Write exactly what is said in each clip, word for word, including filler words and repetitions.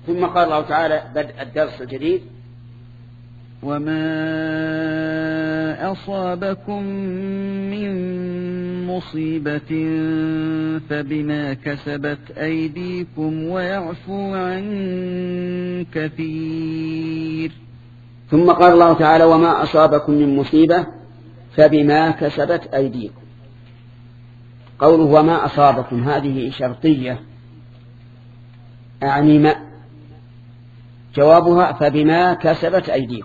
ثم قال الله تعالى بدء الدرس الجديد: وما أصابكم من مصيبة فبما كسبت أيديكم ويعفو عن كثير. ثم قال الله تعالى: وما أصابكم من مصيبة فبما كسبت أيديكم. قوله وما أصابكم هذه شرطية، أعني ما جوابها فبما كسبت أيديكم.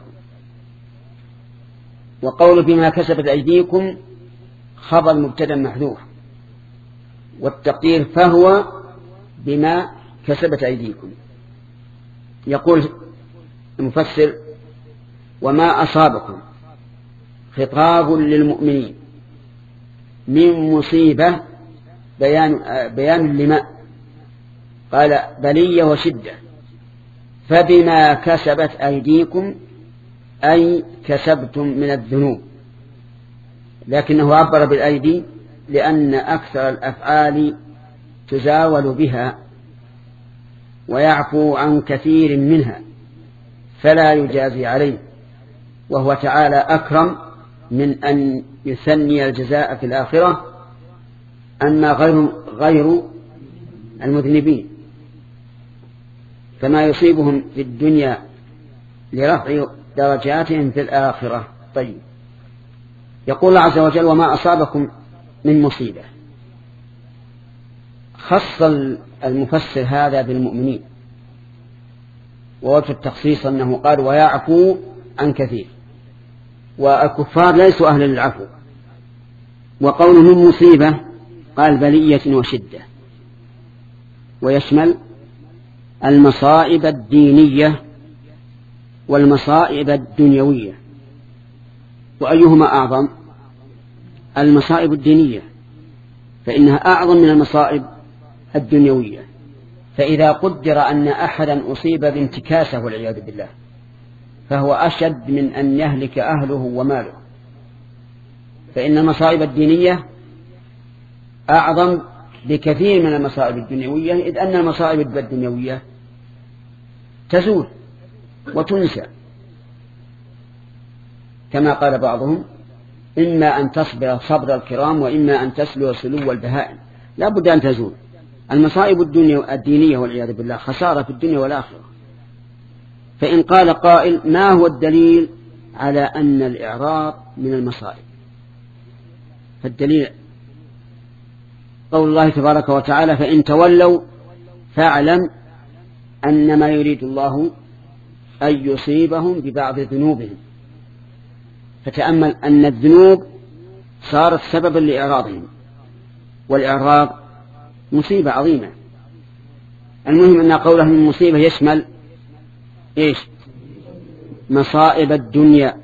وقول بما كسبت أيديكم خبر مبتدأ محذوف، والتقدير فهو بما كسبت أيديكم. يقول المفسر: وما أصابكم خطاب للمؤمنين من مصيبة بيان, بيان لما قال بلية وشدة، فبما كسبت أيديكم أي كسبتم من الذنوب، لكنه عبر بالأيدي لأن أكثر الأفعال تزاول بها ويعفو عن كثير منها فلا يجازي عليه، وهو تعالى أكرم من أن يثني الجزاء في الآخرة أما غير, غير المذنبين، فما يصيبهم في الدنيا لرفع درجاتهم في الآخرة. طيب، يقول الله عز وجل: وما أصابكم من مصيبة. خص المفسر هذا بالمؤمنين، ووجه التخصيص أنه قال ويعفو عن كثير، والكفار ليسوا أهلا للعفو. وقوله من مصيبة قال بلية وشدة، ويشمل المصائب الدينية والمصائب الدنيوية. وأيهما أعظم؟ المصائب الدينية، فإنها أعظم من المصائب الدنيوية. فإذا قدر أن أحدا أصيب بانتكاسة والعياذ بالله فهو أشد من أن يهلك أهله وماله، فإن المصائب الدينية أعظم بكثير من المصائب الدنيوية، إذ أن المصائب الدنيوية تزول وتنسى، كما قال بعضهم: إما أن تصبر صبر الكرام وإما أن تسلو سلو البهائم. لا بد أن تزول. المصائب الدينية والعياذ بالله خسارة في الدنيا والآخرة. فإن قال قائل: ما هو الدليل على أن الإعراض من المصائب؟ فالدليل قول الله تبارك وتعالى: فإن تولوا فاعلم أنما يريد الله أن يصيبهم ببعض ذنوبهم. فتأمل أن الذنوب صارت سببا لإعراضهم، والإعراض مصيبة عظيمة. المهم أن قوله من مصيبة يشمل إيش؟ مصائب الدنيا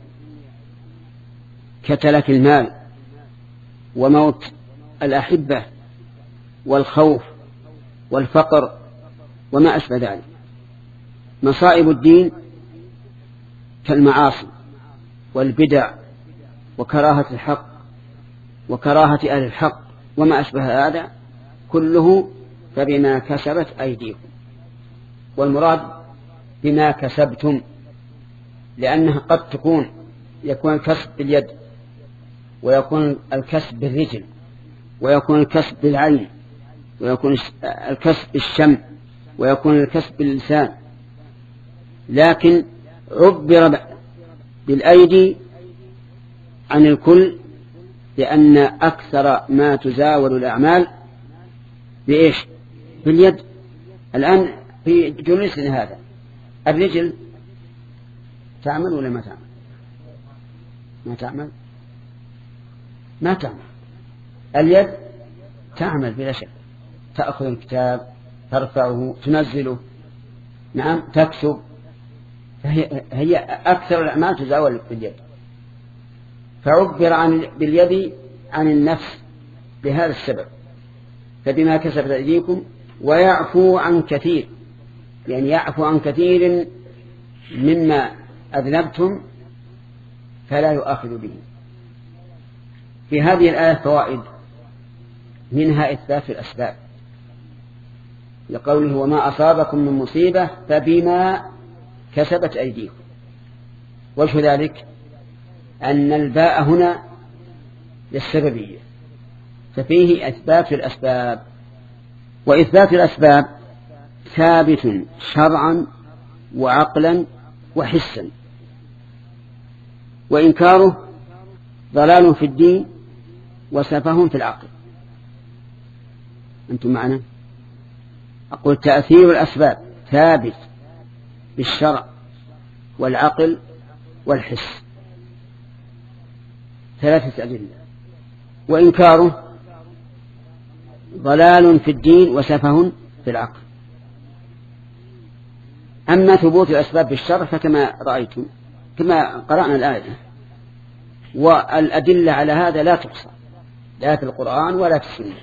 كتلف المال وموت الأحبة والخوف والفقر وما أشبه ذلك. مصائب الدين كالمعاصي والبدع وكراهة الحق وكراهة أهل الحق وما أشبه هذا كله فبما كسبت أيديكم. والمراد بما كسبتم، لأنها قد تكون يكون الكسب باليد، ويكون الكسب بالرجل، ويكون الكسب بالعين، ويكون الكسب بالشم، ويكون الكسب باللسان، لكن عبر بالأيدي عن الكل، لأن أكثر ما تزاول الأعمال بإيش؟ باليد. الآن في جلوسنا هذا الرجل تعمل ولا ما تعمل؟ ما تعمل ما تعمل. اليد تعمل بلا شك، تأخذ الكتاب، ترفعه، تنزله، نعم، تكتب. هي, هي أكثر الأعمال تزاول باليد، فعبر عن باليد عن النفس بهذا السبب. فبما كسبت أيديكم ويعفو عن كثير، يعني يعفو عن كثير مما أذنبتم فلا يؤاخذ به. في هذه الآية فوائد، منها إثبات الأسباب، لقوله وما أصابكم من مصيبة فبما كسبت أيديكم. وجه ذلك أن الباء هنا للسببية، ففيه إثبات الأسباب، وإثبات الأسباب ثابت شرعا وعقلا وحسا، وإنكاره ضلال في الدين وسفه في العقل. أنتم معنا؟ أقول تأثير الأسباب ثابت بالشرع والعقل والحس، ثلاثة أدلة، وإنكاره ضلال في الدين وسفه في العقل. أما ثبوت الأسباب بالشرع فكما رأيتم كما قرأنا الآية، والأدلة على هذا لا تحصى لا في القرآن ولا في السنة.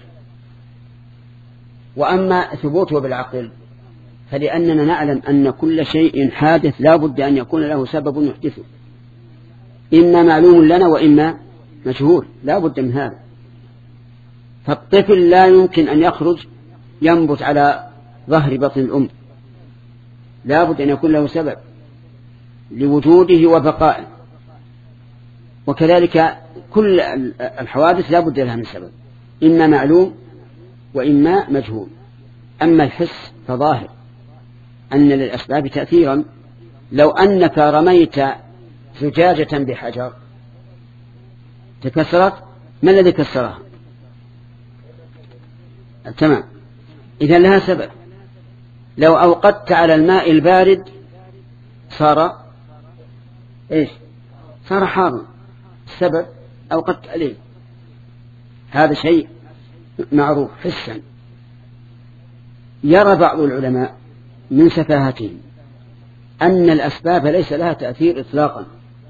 وأما ثبوته بالعقل فلأننا نعلم أن كل شيء حادث لا بد أن يكون له سبب يحدثه، إما معلوم لنا وإما مجهول، لا بد من هذا. فالطفل لا يمكن أن يخرج ينبت على ظهر بطن الأم، لا بد أن يكون له سبب لوجوده وبقائه، وكذلك كل الحوادث لا بد لها من سبب، إما معلوم وإما مجهول. أما الحس فظاهر أن للأسباب تأثيرا. لو أنك رميت زجاجة بحجر تكسرت، ما الذي كسرها؟ تمام، إذا لها سبب. لو أوقدت على الماء البارد صار إيش؟ صار حارا، السبب أوقدت عليه. هذا شيء معروف حسا. يرى بعض العلماء من سفاهتهم أن الأسباب ليس لها تأثير إطلاقا.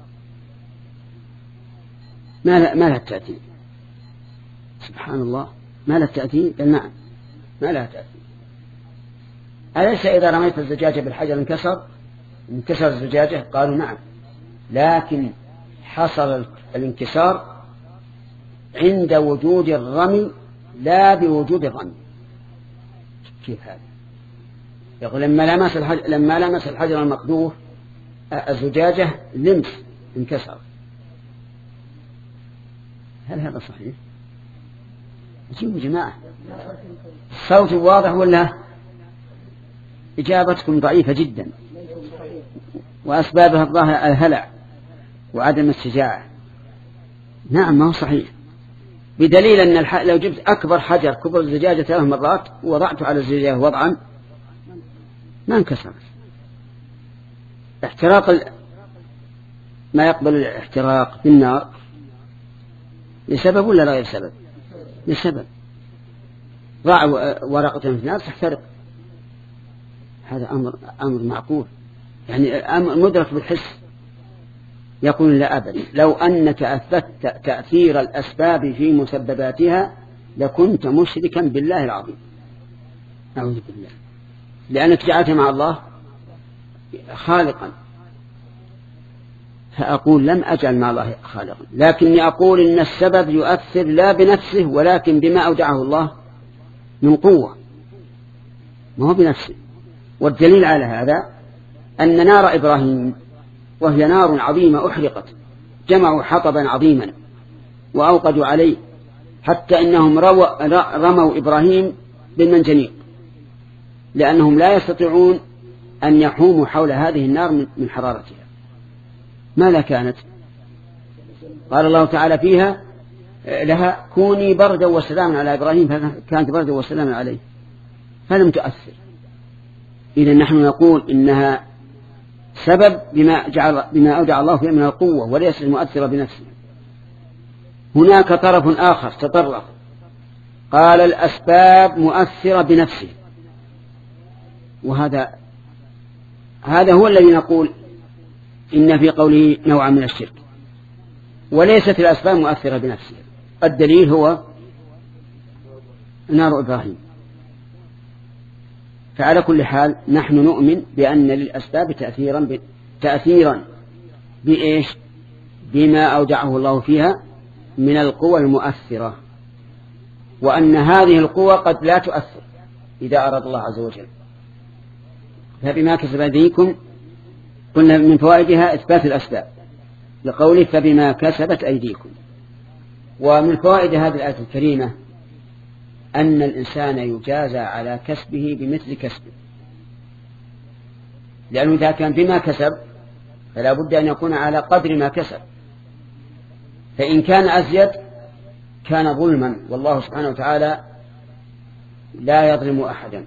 ما لها تأثير؟ سبحان الله، ما لها تأثير؟ قال نعم ما لها تأثير. أليس إذا رميت الزجاجة بالحجر انكسر انكسر الزجاجة؟ قالوا نعم، لكن حصل الانكسار عند وجود الرمي لا بوجود الرمي. كيف هذا؟ يقول لما لمس الحجر لما لمس الحجر المقذوف الزجاجة لمس انكسر. هل هذا صحيح؟ أجيبوا جماعة، الصوت واضح ولا إجابتكم ضعيفة جدا؟ وأسبابها الظاهر الهلع وعدم الشجاعة. نعم ما هو صحيح، بدليل أن الح... لو جبت أكبر حجر كبر الزجاجة ثلاث مرات ووضعته على الزجاجة وضعا ما انكسرت. احتراق ال... ما يقبل الاحتراق بالنار لسبب ولا غير سبب؟ لسبب. ضع ورقة في النار تحترق، هذا أمر أمر معقول، يعني أمر مدرك بالحس. يقول لا أبدا، لو أنك أثبتت تأثير الأسباب في مسبباتها لكنت مشركا بالله العظيم، أعوذ بالله، لأنك جعلت مع الله خالقا. فأقول لم أجعل مع الله خالقا، لكني أقول إن السبب يؤثر لا بنفسه ولكن بما أودعه الله من قوة، ما هو بنفسه. والدليل على هذا أن نار إبراهيم وهي نار عظيمة أحرقت، جمعوا حطبا عظيما وأوقدوا عليه حتى إنهم رموا إبراهيم بالمنجنيق، لأنهم لا يستطيعون أن يحوموا حول هذه النار من حرارتها. ماذا كانت؟ قال الله تعالى فيها لها كوني بردا وسلاما على إبراهيم، فكانت بردا وسلاما عليه فلم تؤثر. إذا نحن نقول إنها سبب بما جعل بما أودع الله فيها من القوة وليس المؤثرة بنفسه. هناك طرف آخر تطرف قال الأسباب مؤثرة بنفسه، وهذا هذا هو الذي نقول إن في قوله نوعا من الشرك، وليست الأسباب مؤثرة بنفسها. الدليل هو نار إبراهيم. فعلى كل حال نحن نؤمن بأن للأسباب تأثيرا ب... تأثيرا بإيش؟ بما أودعه الله فيها من القوى المؤثرة، وأن هذه القوى قد لا تؤثر إذا أراد الله عز وجل. فبما كسبت أيديكم قلنا من فوائدها إثبات الأسباب لقوله فبما كسبت أيديكم. ومن فوائد هذه الآية الكريمة أن الإنسان يجازى على كسبه بمثل كسبه، لأنه إذا كان بما كسب فلا بد أن يكون على قدر ما كسب، فإن كان أزيد كان ظلما، والله سبحانه وتعالى لا يظلم أحدا.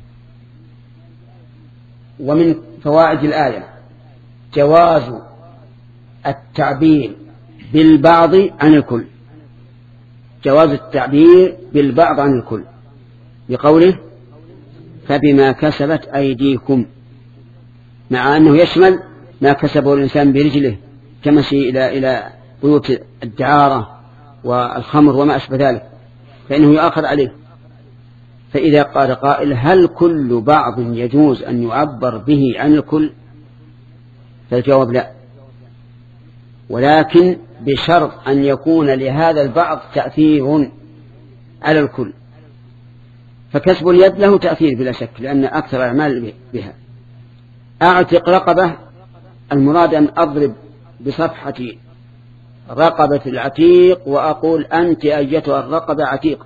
ومن فوائد الآية جواز التعبير بالبعض عن الكل، جواز التعبير بالبعض عن الكل بقوله فبما كسبت أيديكم، مع أنه يشمل ما كسبه الإنسان برجله كمشي إلى إلى بيوت الدعارة والخمر وما أشبه ذلك، فإنه يؤخذ عليه. فإذا قال قائل هل كل بعض يجوز أن يعبر به عن الكل؟ فالجواب لا، ولكن بشرط أن يكون لهذا البعض تأثير على الكل. فكسب اليد له تأثير بلا شك، لأن أكثر الأعمال بها. أعتق رقبة، المراد أن أضرب بصفحة رقبة العتيق وأقول أنت أيتها الرقبة عتيقة،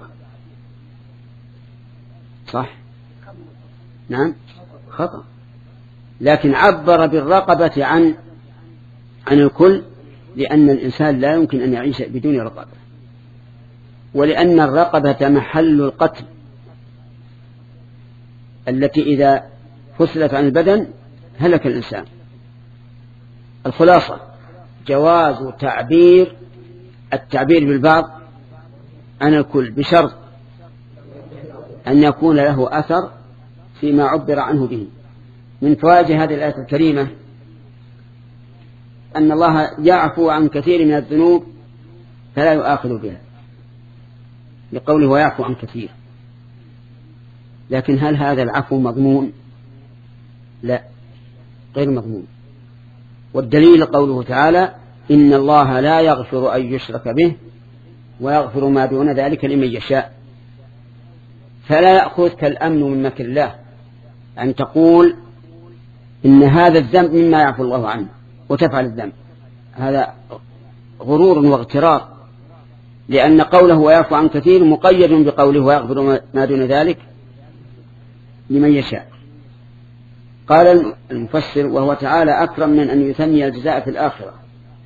صح؟ نعم خطأ، لكن عبر بالرقبة عن عن الكل، لأن الإنسان لا يمكن أن يعيش بدون رقبة، ولأن الرقبة محل القتل التي إذا فصلت عن البدن هلك الإنسان. الخلاصة جواز تعبير التعبير بالبعض عن الكل بشرط أن يكون له أثر فيما عبر عنه به. من فوائد هذه الآية الكريمة أن الله يعفو عن كثير من الذنوب فلا يؤاخذ بها، لقوله ويعفو عن كثير. لكن هل هذا العفو مضمون؟ لا، غير مضمون. والدليل قوله تعالى إن الله لا يغفر أن يشرك به ويغفر ما دون ذلك لمن يشاء. فلا يأخذك الأمن من مكر الله أن تقول إن هذا الذنب مما يعفو الله عنه وتفعل الذنب، هذا غرور واغترار، لأن قوله ويعفو عن كثير مقيد بقوله ويغفر ما دون ذلك لمن يشاء. قال المفسر وهو تعالى أكرم من أن يثني الجزاء في الآخرة،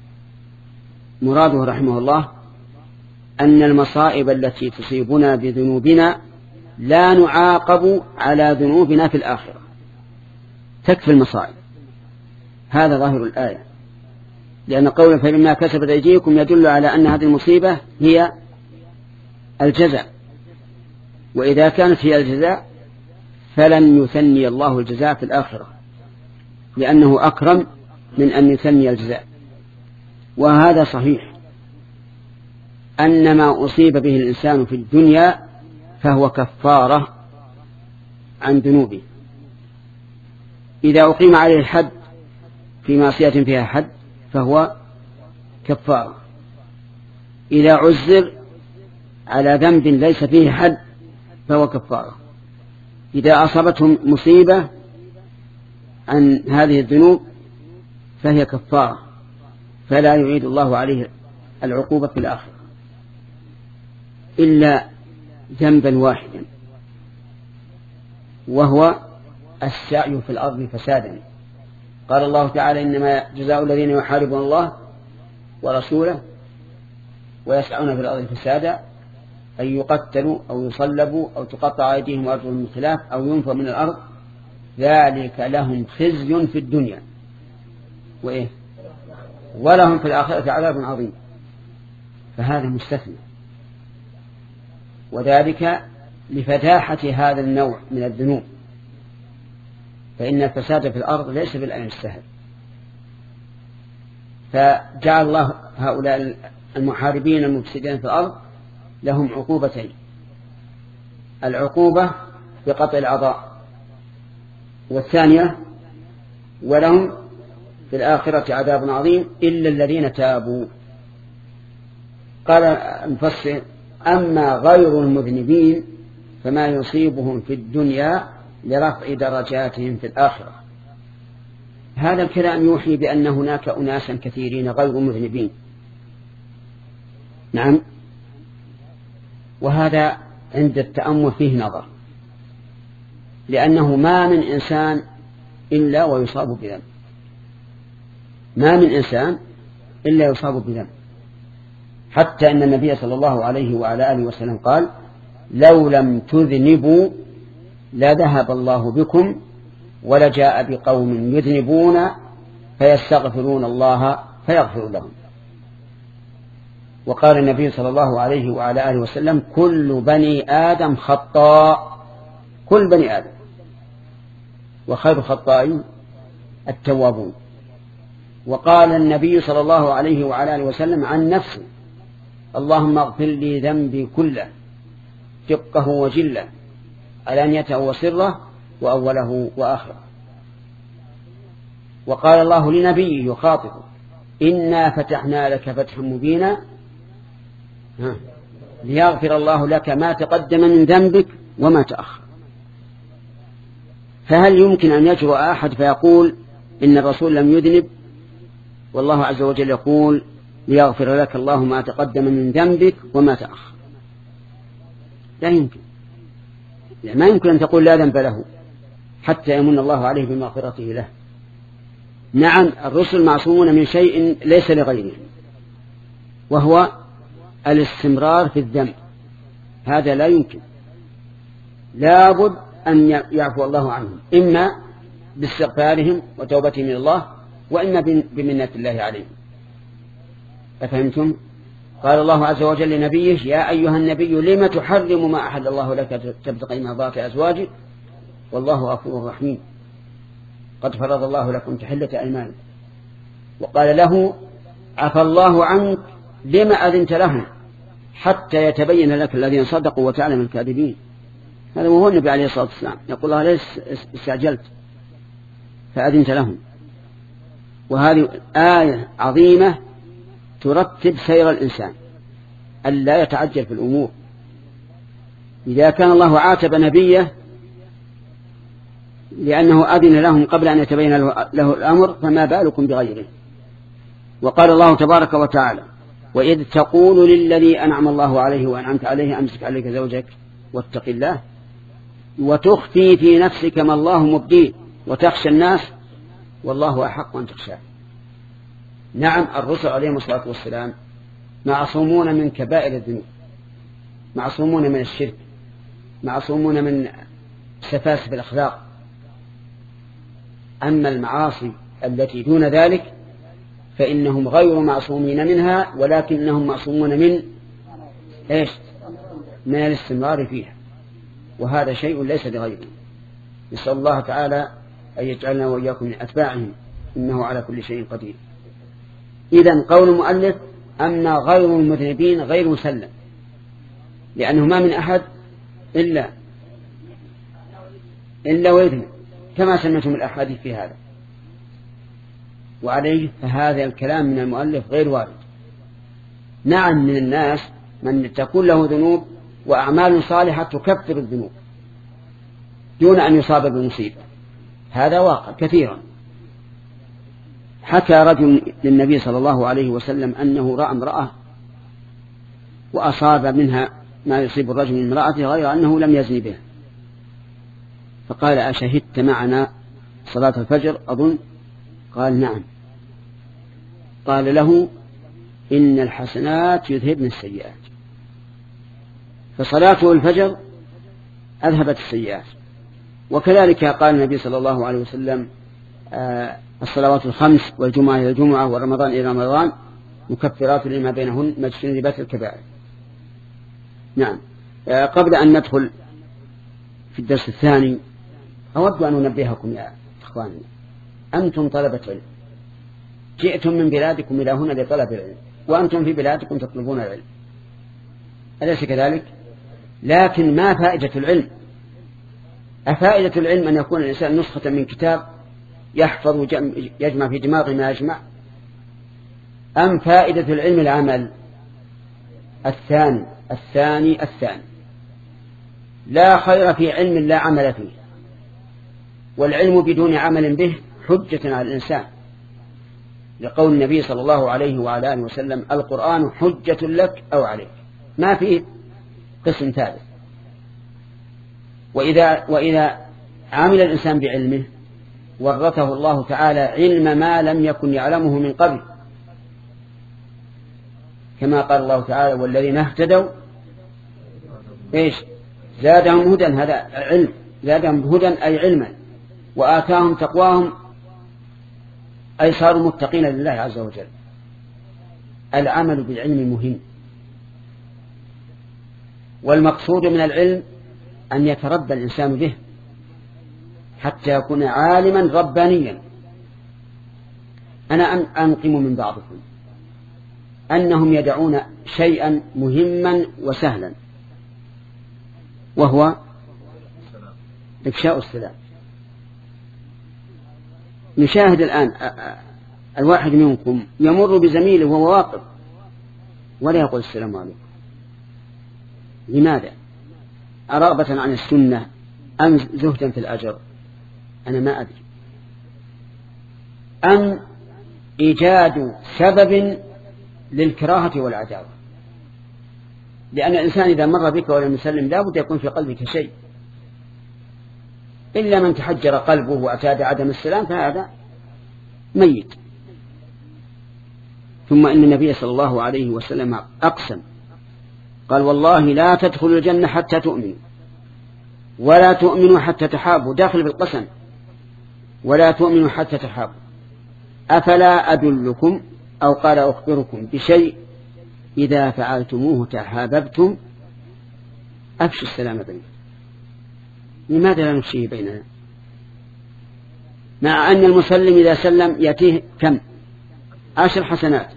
مراده رحمه الله أن المصائب التي تصيبنا بذنوبنا لا نعاقب على ذنوبنا في الآخرة، تكفي المصائب. هذا ظاهر الآية، لأن قوله فبما كسبت أيديكم يدل على أن هذه المصيبة هي الجزاء، وإذا كانت هي الجزاء فلن يثني الله الجزاء في الآخرة، لأنه أكرم من أن يثني الجزاء. وهذا صحيح أن ما أصيب به الإنسان في الدنيا فهو كفارة عن ذنوبه. إذا أقيم عليه الحد في معصية فيها حد فهو كفارة، إذا عزر على ذنب ليس فيه حد فهو كفارة، إذا أصابتهم مصيبة عن هذه الذنوب فهي كفارة، فلا يعيد الله عليه العقوبة في الآخرة إلا ذنبا واحدا، وهو السعي في الأرض فسادا. قال الله تعالى إنما جزاء الذين يحاربون الله ورسوله ويسعون في الأرض فسادا أن يقتلوا أو يصلبوا أو تقطع أيديهم وأرجلهم من خلاف أو ينفوا من الأرض ذلك لهم خزي في الدنيا وإيه ولهم في الآخرة عذاب عظيم. فهذا مستثنى، وذلك لفتاحة هذا النوع من الذنوب، فإن الفساد في الأرض ليس بالأمر السهل. فجعل الله هؤلاء المحاربين المفسدين في الأرض لهم عقوبتين: العقوبة بقطع الأعضاء، والثانية ولهم في الآخرة عذاب عظيم إلا الذين تابوا. قال المفسر: أما غير المذنبين فما يصيبهم في الدنيا لرفع درجاتهم في الآخرة. هذا الكلام يوحي بأن هناك أناسا كثيرين غير مذنبين. نعم، وهذا عند التأمل فيه نظر، لأنه ما من إنسان إلا ويصاب بذنب، ما من إنسان إلا يصاب بذنب، حتى أن النبي صلى الله عليه وعلى آله وسلم قال: لو لم تذنبوا لذهب الله بكم ولجاء بقوم يذنبون فيستغفرون الله فيغفر لهم. وقال النبي صلى الله عليه وعلى آله وسلم: كل بني آدم خطاء، كل بني آدم، وخير خطائين التوابون. وقال النبي صلى الله عليه وعلى آله وسلم عن نفسه: اللهم اغفر لي ذنبي كله، دقه وجله، علانيته وسره، وأوله وآخره. وقال الله لنبيه يخاطبه: إنا فتحنا لك فتحا مبينا ليغفر الله لك ما تقدم من ذنبك وما تأخر. فهل يمكن أن يجرؤ أحد فيقول إن الرسول لم يذنب والله عز وجل يقول ليغفر لك الله ما تقدم من ذنبك وما تأخر؟ لا يمكن، يعني ما يمكن أن تقول لا ذنب له حتى يمن الله عليه بمغفرته له. نعم، الرسل معصومون من شيء ليس لغيرهم، وهو الاستمرار في الذنب، هذا لا يمكن، لابد أن يعفو الله عنهم، إما باستغفارهم وتوبتهم من الله، وإما بمنة الله عليهم. أفهمتم؟ قال الله عز وجل لنبيه: يا أيها النبي لم تحرم ما أحل الله لك تبتغي مرضات أزواجك والله غفور رحيم قد فرض الله لكم تحلة أيمانكم. وقال له: عفى الله عنك لما أذنت لهم حتى يتبين لك الذين صدقوا وتعلم الكاذبين. هذا هو النبي عليه الصلاة والسلام يقول الله: ليس استعجلت فأذنت لهم. وهذه آية عظيمة ترتب سير الإنسان ألا يتعجل في الأمور. إذا كان الله عاتب نبيه لأنه أذن لهم قبل أن يتبين له الأمر، فما بالكم بغيره. وقال الله تبارك وتعالى: وإذ تقول للذي أنعم الله عليه وأنعمت عليه أمسك عليك زوجك واتق الله وتخفي في نفسك ما الله مبديه وتخشى الناس والله أحق أن تخشاه. نعم، الرسل عليهم الصلاة والسلام معصومون من كبائر الذنوب، معصومون من الشرك، معصومون من سفاسف الأخلاق. أما المعاصي التي دون ذلك فإنهم غير معصومين منها، ولكنهم معصومون من إيش؟ من الاستمرار فيها، وهذا شيء ليس لغيره. نسأل الله تعالى أن يجعلنا وإياكم من أتباعهم، إنه على كل شيء قدير. إذن قول المؤلف: أما غير المذنبين غير مسلم، لأنه ما من أحد إلا إلا ويذنب كما سمعتم الأحاديث في هذا، وعليه فهذا الكلام من المؤلف غير وارد. نعم، من الناس من تكون له ذنوب وأعمال صالحة تكفر الذنوب دون أن يصاب بالمصيبة، هذا واقع كثيرا. حكى رجل للنبي صلى الله عليه وسلم أنه رأى امرأة وأصاب منها ما يصيب الرجل من امرأته غير أنه لم يزن بها، فقال: أشهدت معنا صلاة الفجر أظن؟ قال: نعم. قال له: إن الحسنات يذهبن السيئات. فصلاته الفجر أذهبت السيئات. وكذلك قال النبي صلى الله عليه وسلم: آه الصلوات الخمس والجمعة إلى الجمعة ورمضان إلى رمضان مكفرات لما بينهن ما اجتنبت الكبائر. نعم. آه قبل أن ندخل في الدرس الثاني أود أن أنبهكم يا إخواني، أنتم طلبة علم، جئتم من بلادكم إلى هنا لطلب العلم، وأنتم في بلادكم تطلبون العلم، أليس كذلك؟ لكن ما فائدة العلم؟ أفائدة العلم أن يكون الإنسان نسخة من كتاب يحفظ ويجمع في دماغه ما يجمع، أم فائدة العلم العمل؟ الثاني الثاني الثاني. لا خير في علم لا عمل فيه، والعلم بدون عمل به حجة على الإنسان، لقول النبي صلى الله عليه وعلى آله وسلم: القرآن حجة لك أو عليك، ما فيه قسم ثالث. وإذا, وإذا عمل الإنسان بعلمه ورثه الله تعالى علم ما لم يكن يعلمه من قبل، كما قال الله تعالى: والذين اهتدوا إيش زادهم هدى، هذا علم، زادهم هدى أي علما، وآتاهم تقواهم أي صاروا متقين لله عز وجل. العمل بالعلم مهم، والمقصود من العلم أن يتربى الإنسان به حتى يكون عالما ربانيا. أنا أنقم من بعضكم أنهم يدعون شيئا مهما وسهلا، وهو إفشاء السلام. نشاهد الآن الواحد منكم يمر بزميله وهو واقف ولا يقول السلام عليكم. لماذا؟ أرغبة عن السنة أم زهدا في الأجر؟ أنا ما أدري. أم إيجاد سبب للكراهة والعداوة؟ لأن الإنسان إذا مر بك ولم يسلم لا بد يكون في قلبك شيء، إلا من تحجر قلبه واعتاد عدم السلام فهذا ميت. ثم إن النبي صلى الله عليه وسلم أقسم قال: والله لا تدخلوا الجنة حتى تؤمنوا، ولا تؤمنوا حتى تحابوا، داخل بالقسم، ولا تؤمنوا حتى تحابوا. أفلا أدلكم أو قال أخبركم بشيء إذا فعلتموه تحاببتم؟ أفشوا السلام بينكم. لماذا لا نفشيه بيننا؟ مع أن المسلم إذا سلم يأتيه كم؟ عشر حسنات.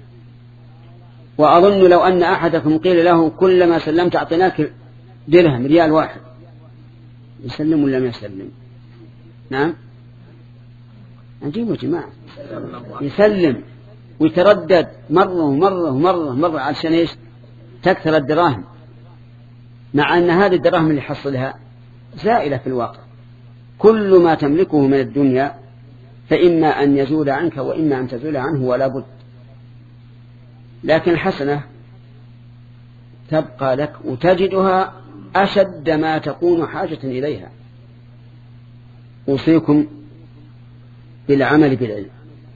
وأظن لو أن أحدكم قيل له: كلما سلمت أعطيناك درهم، ريال واحد، يسلم ولا ما يسلم؟ نعم، عجيب يا جماعة، يسلم ويتردد مرة ومرة ومرة مرة علشان إيش؟ تكثر الدراهم، مع أن هذه الدراهم اللي حصلها زائلة في الواقع. كل ما تملكه من الدنيا فإما أن يزول عنك وإما أن تزول عنه ولا بد، لكن الحسنة تبقى لك وتجدها أشد ما تكون حاجة إليها. أوصيكم بالعمل بالعلم،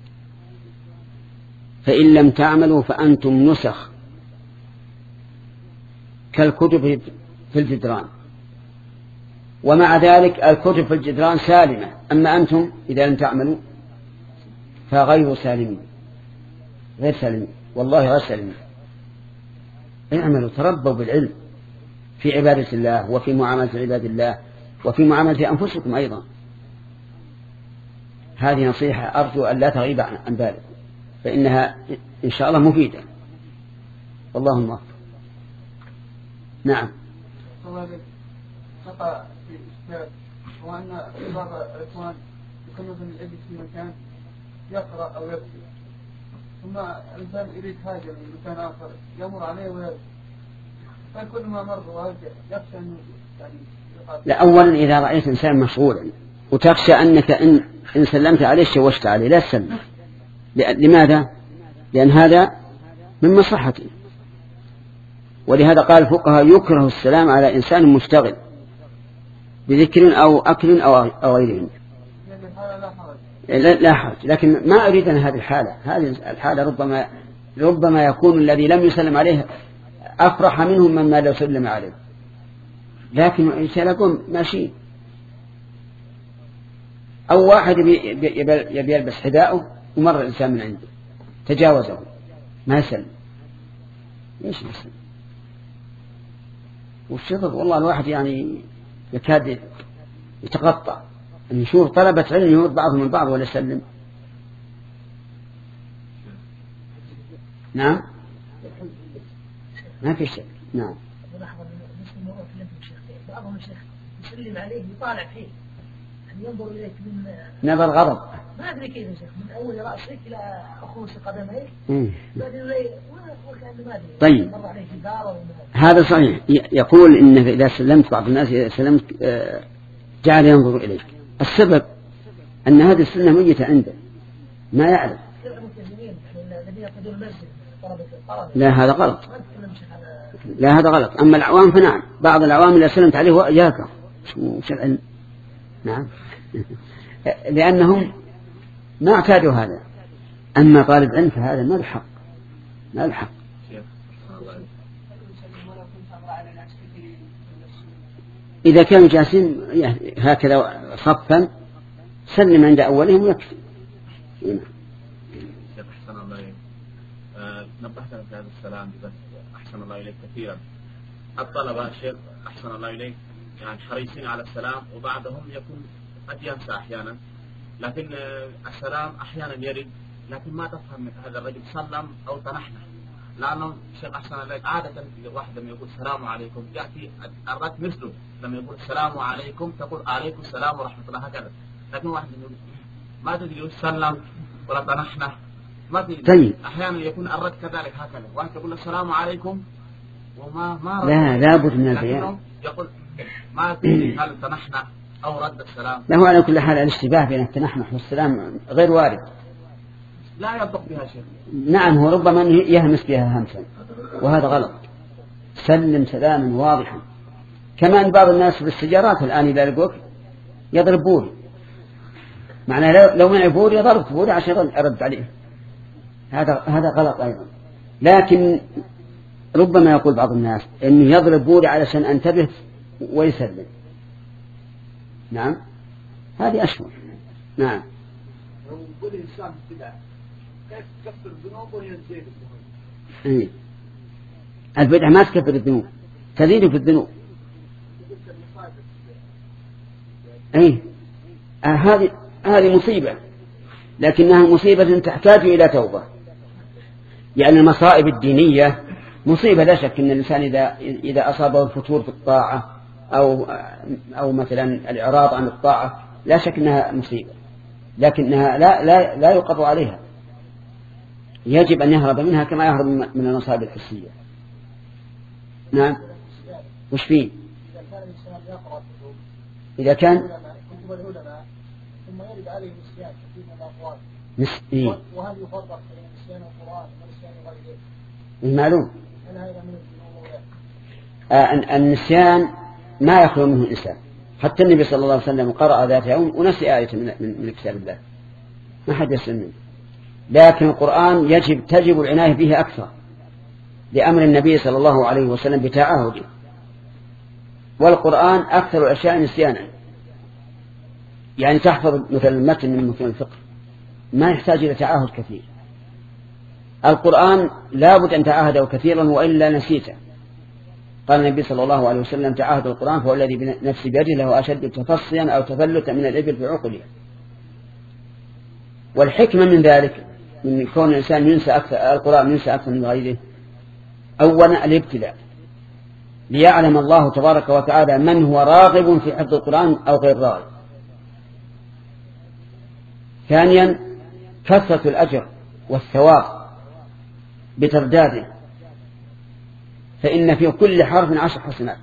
فإن لم تعملوا فأنتم نسخ كالكتب في الجدران، ومع ذلك الكتب في الجدران سالمة، أما أنتم إذا لم تعملوا فغير سالمين، غير سالمين، والله غير سالمين. اعملوا، تربوا بالعلم في عبادة الله وفي معاملة عباد الله وفي معاملة أنفسكم أيضا. هذه نصيحة أرجو أن لا تغيب عن بالك، فإنها إن شاء الله مفيدة، والله موفق. نعم. خطأ في إشكال، وأن بعض الإخوان يكون العبد في مكان يقرأ أو يكتب، ثم الإنسان يريد حاجة من مكان آخر يمر عليه ويرجع، فكل ما مر ويرجع يخشى أنه يعني لا، أولا إذا رأيت إنسان مشغولا وتخشى أنك إن, إن سلمت عليه شوشت عليه، لا تسلم. لماذا؟ لأن هذا من مصلحته. ولهذا قال الفقهاء: يكره السلام على إنسان مشتغل بذكر أو أكل أو غيرهم. لا حرج، لكن ما أريد أن هذه الحالة هذه الحالة ربما ربما يكون الذي لم يسلم عليه أفرح منهم مما لو سلم عليه، لكن سيكون ماشي. أو واحد يبي يلبس حذاءه ومر الإنسان من عنده تجاوزه ما يسلم، ليش يسلم؟ والشغل والله الواحد يعني يكاد يتقطع أن يشوف طلبة علم يمر بعضهم من بعض ولا يسلم. نعم، ما في شك. نعم. بعضهم الشيخ يسلم عليه يطالع فيه، يعني ينظر إليك من نظر غضب. ما أدري تدري كيف يا شيخ من أول رأسك إلى أخوص قدميك بعدين وكأنه ما أدري طيب مر عليك الدار هذا صحيح. يقول إن إذا سلمت بعض الناس إذا سلمت جعل ينظر إليك. السبب أن هذه السنة ميتة عنده ما يعرف. لا هذا غلط. لا هذا غلط. أما العوام فنعم بعض العوام إذا سلمت عليه وإياك وش العلم. نعم لأنهم ما اعتادوا هذا. أما طالب علم فهذا ما الحق ما الحق. إذا كانوا جالسين هكذا صفا سلم عند أولهم يكفي. أحسن الله إليك. نبهتنا في هذا السلام بس أحسن الله إليك كثيرا. الطلبة شيخ أحسن الله إليك يعني حريصين على السلام وبعضهم يكون قد ينسى أحيانا لكن السلام أحيانا يرد لكن ما تفهم هذا الرجل سلم أو تنحنى لأنه شيخ أحسن الله إليك عادة واحد لما يقول السلام عليكم يأتي الرد مثله لما يقول السلام عليكم تقول عليكم السلام ورحمة الله هكذا لكن واحد يقول ما تدري سلم ولا تنحنى ما تدري طيب. أحيانا يكون الرد كذلك هكذا واحد يقول السلام عليكم وما ما لا لا بد من البيان يقول ما تدري هل تنحنى أو رد السلام. لا هو على كل حال الاشتباه بين التنحنح والسلام غير وارد. لا ينطق بها شيء. نعم هو ربما يهمس بها همسا وهذا غلط. سلم سلاما واضحا. كمان بعض الناس بالسجارات الآن إذا لقوك يضرب بوري معناه لو, لو منع بوري يضرب بوري عشان أرد عليه. هذا هذا غلط أيضا. لكن ربما يقول بعض الناس إنه يضرب بوري علشان أنتبه ويسلم. نعم هذه أشهر. نعم لو يقول الإنسان بدعة كيف تكفر الذنوب وهي تزيد الذنوب؟ إيه البدعة ما تكفر الذنوب تزيد في الذنوب. إيه آه هذه هذه مصيبة لكنها مصيبة تحتاج إلى توبة. يعني المصائب الدينية مصيبة لا شك إن الإنسان إذا إذا أصابه الفتور في الطاعة أو أو مثلا الإعراض عن الطاعة لا شك أنها مصيبة لكنها لا لا لا يوقف عليها. يجب أن يهرب منها كما يهرب من المصائب الحسية. نعم وش فيه إذا كان ثم يرد عليه نسيان كثير من الأقوال نسيان وهل يفرق بين نسيان القرآن ونسيان غيره؟ المعلوم هل هذا من آه النسيان ما يخلو منه الإنسان. حتى النبي صلى الله عليه وسلم قرأ ذات يوم ونسي آية من, من, من كتاب الله ما حد يسلم منه. لكن القرآن يجب تجب العناية به أكثر لأمر النبي صلى الله عليه وسلم بتعاهده. والقرآن أكثر الأشياء نسيانا يعني تحفظ مثل المتن من متون الفقه ما يحتاج إلى تعاهد كثير. القرآن لا بد أن تعاهده كثيرا وإلا نسيته. قال النبي صلى الله عليه وسلم تعاهد القرآن فهو الذي بنفس بيده له أشد تفصيا أو تفلتا من الإبل في عقلها. والحكمة من ذلك من كون الإنسان ينسى أكثر القرآن ينسى أكثر من غيره أولا الابتلاء ليعلم الله تبارك وتعالى من هو راغب في حفظ القرآن أو غير راغب. ثانيا كثرة الأجر والثواب بترداده فإن في كل حرف عشر حسنات.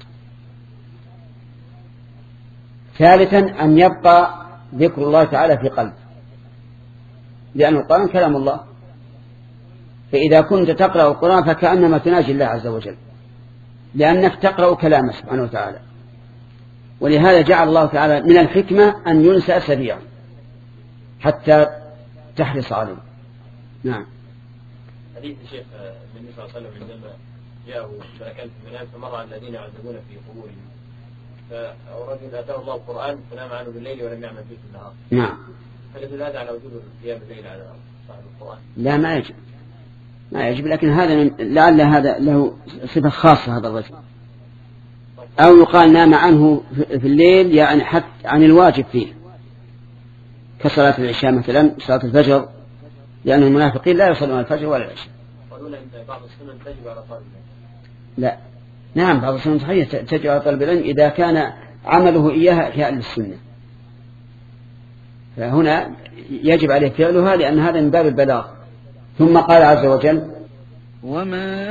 ثالثا أن يبقى ذكر الله تعالى في قلب لأن القرآن كلام الله فإذا كنت تقرأ القرآن فكأنما تناجي الله عز وجل لأنك تقرأ كلامه سبحانه وتعالى. ولهذا جعل الله تعالى من الحكمة أن ينسى سريعا حتى تحرص عليه. نعم. حديث الشيخ النبي صلى الله عليه وسلم عندما جاءوا ملكان في المنام فمر الذين يعذبون في قبورهم فرجل أتاه الله القرآن فنام عنه بالليل ولم يعمل فيه في النهار. نعم. هل يدل هذا على وجوب القيام بالليل على صاحب القرآن؟ لا ما يجب ما يجب لكن هذا لعل هذا له صفة خاصة هذا الرجل أو يقال نام عنه في الليل يعني حتى عن الواجب فيه كصلاة العشاء مثلا صلاة الفجر لأن المنافقين لا يصلون الفجر ولا العشاء. قالوا أن بعض السنن تجب على طالب العلم. لا نعم بعض السنن صحيح تجب على طالب العلم إذا كان عمله إياها إحياء للسنة فهنا يجب عليه فعلها لأن هذا من باب البلاغ. ثم قال عز وجل وما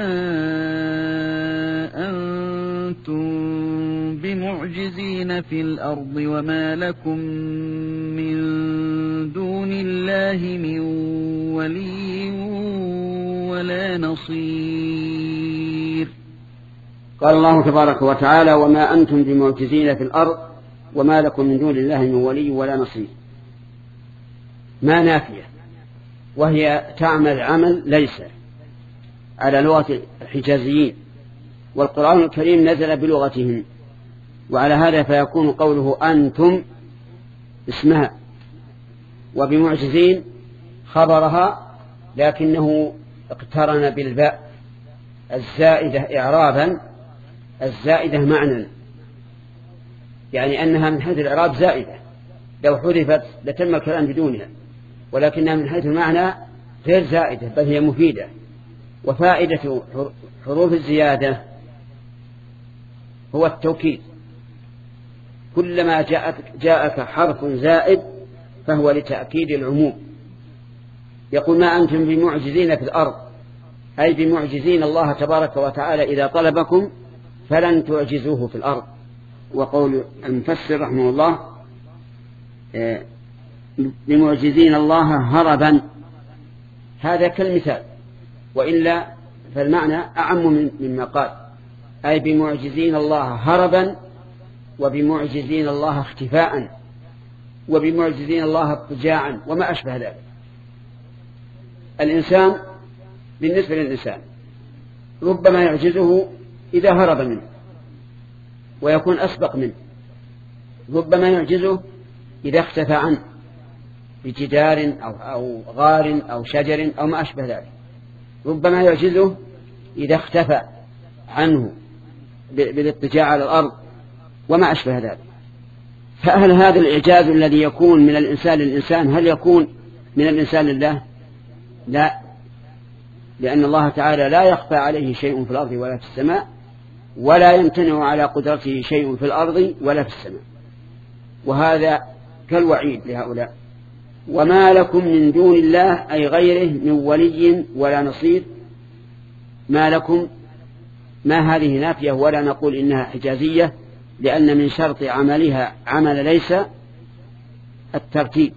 أنتم بمعجزين في الأرض وما لكم من دون الله من ولي ولا نصير. قال الله تبارك وتعالى وما أنتم بمعجزين في الأرض وما لكم من دون الله من ولي ولا نصير. ما نافية، وهي تعمل عمل ليس على لغة الحجازيين، والقرآن الكريم نزل بلغتهم، وعلى هذا فيكون قوله أنتم اسمها، وبمعجزين خبرها، لكنه اقترن بالباء الزائدة إعرابا، الزائدة معنى، يعني أنها من حيث الإعراب زائدة، لو حذفت لتم الكلام بدونها، ولكنها من حيث المعنى غير زائدة، بل هي مفيدة. وفائدة حروف الزيادة هو التوكيد، كلما جاءك, جاءك حرف زائد فهو لتأكيد العموم. يقول ما أنتم بمعجزين في الأرض، أي بمعجزين الله تبارك وتعالى إذا طلبكم فلن تعجزوه في الأرض. وقول المفسر رحمه الله بمعجزين الله هربا، هذا كالمثال، وإلا فالمعنى أعم مما قال، أي بمعجزين الله هربا، وبمعجزين الله اختفاء، وبمعجزين الله اضطجاعا، وما أشبه ذلك. الإنسان بالنسبة للإنسان ربما يعجزه إذا هرب منه ويكون أسبق منه، ربما يعجزه إذا اختفى عنه بجدار أو, أو غار أو شجر أو ما أشبه ذلك، ربما يعجزه إذا اختفى عنه بالاضطجاع على الأرض وما أشبه ذلك. فهل هذا الإعجاز الذي يكون من الإنسان للإنسان هل يكون من الإنسان لله؟ لا، لأن الله تعالى لا يخفى عليه شيء في الأرض ولا في السماء، ولا يمتنع على قدرته شيء في الأرض ولا في السماء، وهذا كالوعيد لهؤلاء. وما لكم من دون الله أي غيره من ولي ولا نصير. ما لكم، ما هذه نافية ولا نقول إنها حجازية، لأن من شرط عملها عمل ليس الترتيب،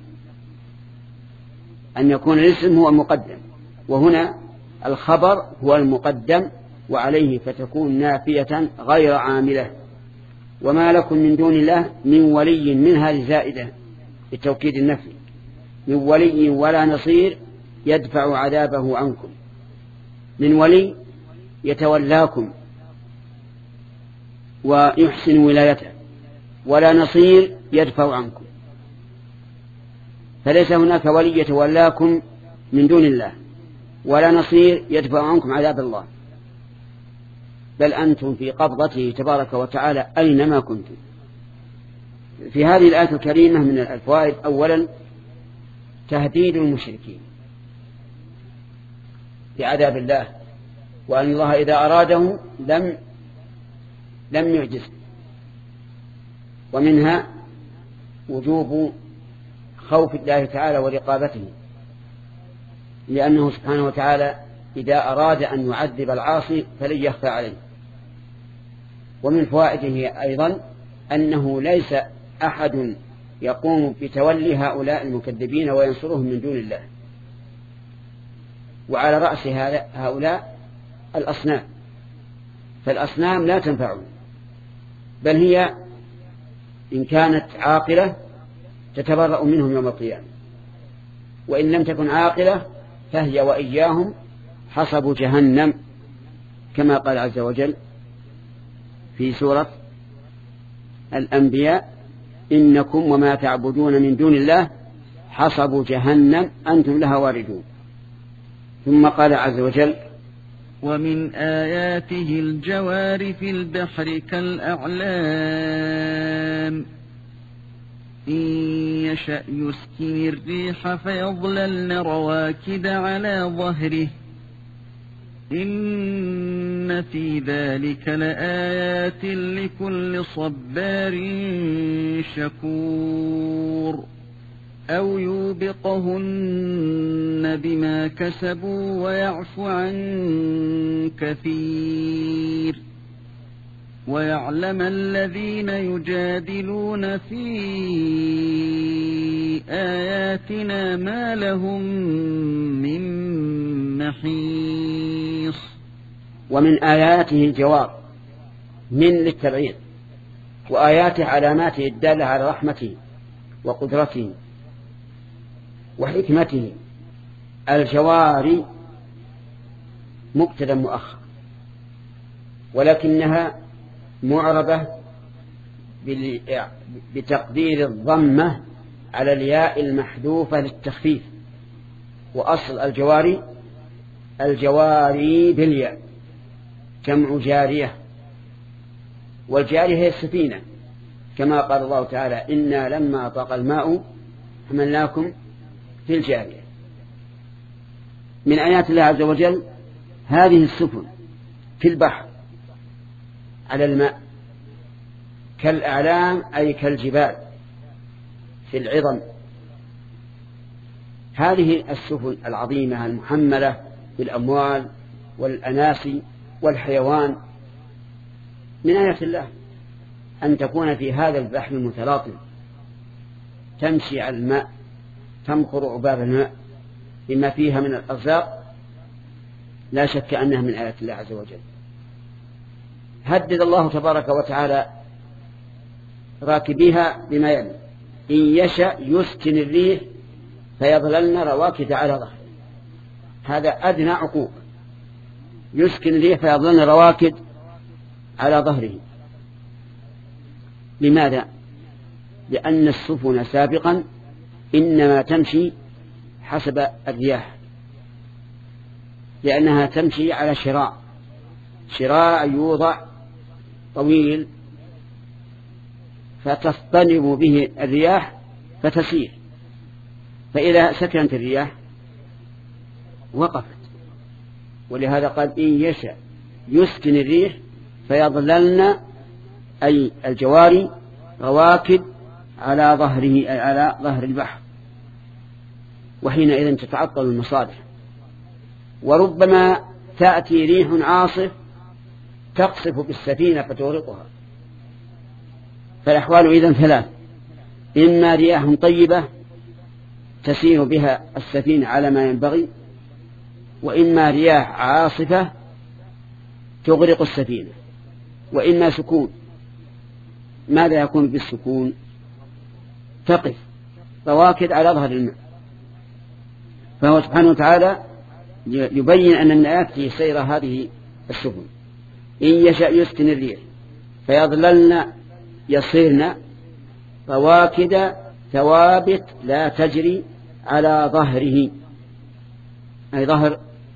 أن يكون الاسم هو المقدم، وهنا الخبر هو المقدم وعليه فتكون نافية غير عاملة. وما لكم من دون الله من ولي، من هذه زائدة لتوكيد النفي، من ولي ولا نصير يدفع عذابه عنكم. من ولي يتولاكم ويحسن ولايته، ولا نصير يدفع عنكم، فليس هناك ولي يتولاكم من دون الله ولا نصير يدفع عنكم عذاب الله، بل أنتم في قبضته تبارك وتعالى أينما كنتم. في هذه الآية الكريمة من الفوائد أولا تهديد المشركين بعذاب الله، وأن الله إذا أراده لم لم يعجز. ومنها وجوب خوف الله تعالى ورقابته، لأنه سبحانه وتعالى إذا أراد أن يعذب العاصي فلن يخفى عليه. ومن فوائده أيضا أنه ليس أحد يقوم بتولي هؤلاء المكذبين وينصرهم من دون الله، وعلى رأس هؤلاء الأصنام، فالأصنام لا تنفعهم، بل هي إن كانت عاقلة تتبرأ منهم يوم القيامة، وإن لم تكن عاقلة فهي وإياهم حصب جهنم، كما قال عز وجل في سورة الأنبياء إنكم وما تعبدون من دون الله حصب جهنم أنتم لها واردون. ثم قال عز وجل ومن آياته الجوار في البحر كالأعلام إن يشأ يسكن الريح فيظللن رواكد على ظهره إن في ذلك لآيات لكل صبار شكور. أو يوبقهن بما كسبوا ويعفو عن كثير ويعلم الذين يجادلون في آياتنا ما لهم من محيص. ومن آياته الجواب من للتبعيض، وآياته علاماته الدالة على رحمته وقدرته وحكمته. الجوار مبتدأ مؤخر، ولكنها معربة بتقدير الضمة على الياء المحذوفة للتخفيف. وأصل الجواري الجواري بالياء جمع جارية، والجارية هي السفينة، كما قال الله تعالى إنا لما طغى الماء حملناكم في الجارية. من آيات الله عز وجل هذه السفن في البحر على الماء كالأعلام أي كالجبال في العظم. هذه السفن العظيمة المحملة بالأموال والأناس والحيوان من آيات الله أن تكون في هذا البحر المتلاطم تمشي على الماء تمخر عباب الماء بما فيها من الأرزاق، لا شك أنها من آيات الله عز وجل. هدد الله تبارك وتعالى راكبيها بما يلي: إن يشأ يسكن الريح فيظللن رواكد على ظهره. هذا أدنى عقوبة، يسكن الريح فيظللن رواكد على ظهره. لماذا؟ لأن السفن سابقا إنما تمشي حسب الرياح، لأنها تمشي على شراع، شراع يوضع طويل فتصطنب به الرياح فتسير، فإذا سكنت الرياح وقفت. ولهذا قال إن يشأ يسكن الريح فيظللن أي الجواري رواكد على ظهره أي على ظهر البحر، وحينئذ تتعطل المصالح. وربما تأتي ريح عاصف تقصف بالسفينة فتغرقها. فالأحوال إذن ثلاث: إما رياح طيبة تسير بها السفينة على ما ينبغي، وإما رياح عاصفة تغرق السفينة، وإما سكون. ماذا يكون بالسكون؟ تقف رواكد على ظهر الماء. فهو سبحانه وتعالى يبين أن من آياته سير هذه السفن. إن يشأ يسكن الريح فيظللن يصيرن رواكد ثوابت لا تجري على ظهره أي ظهر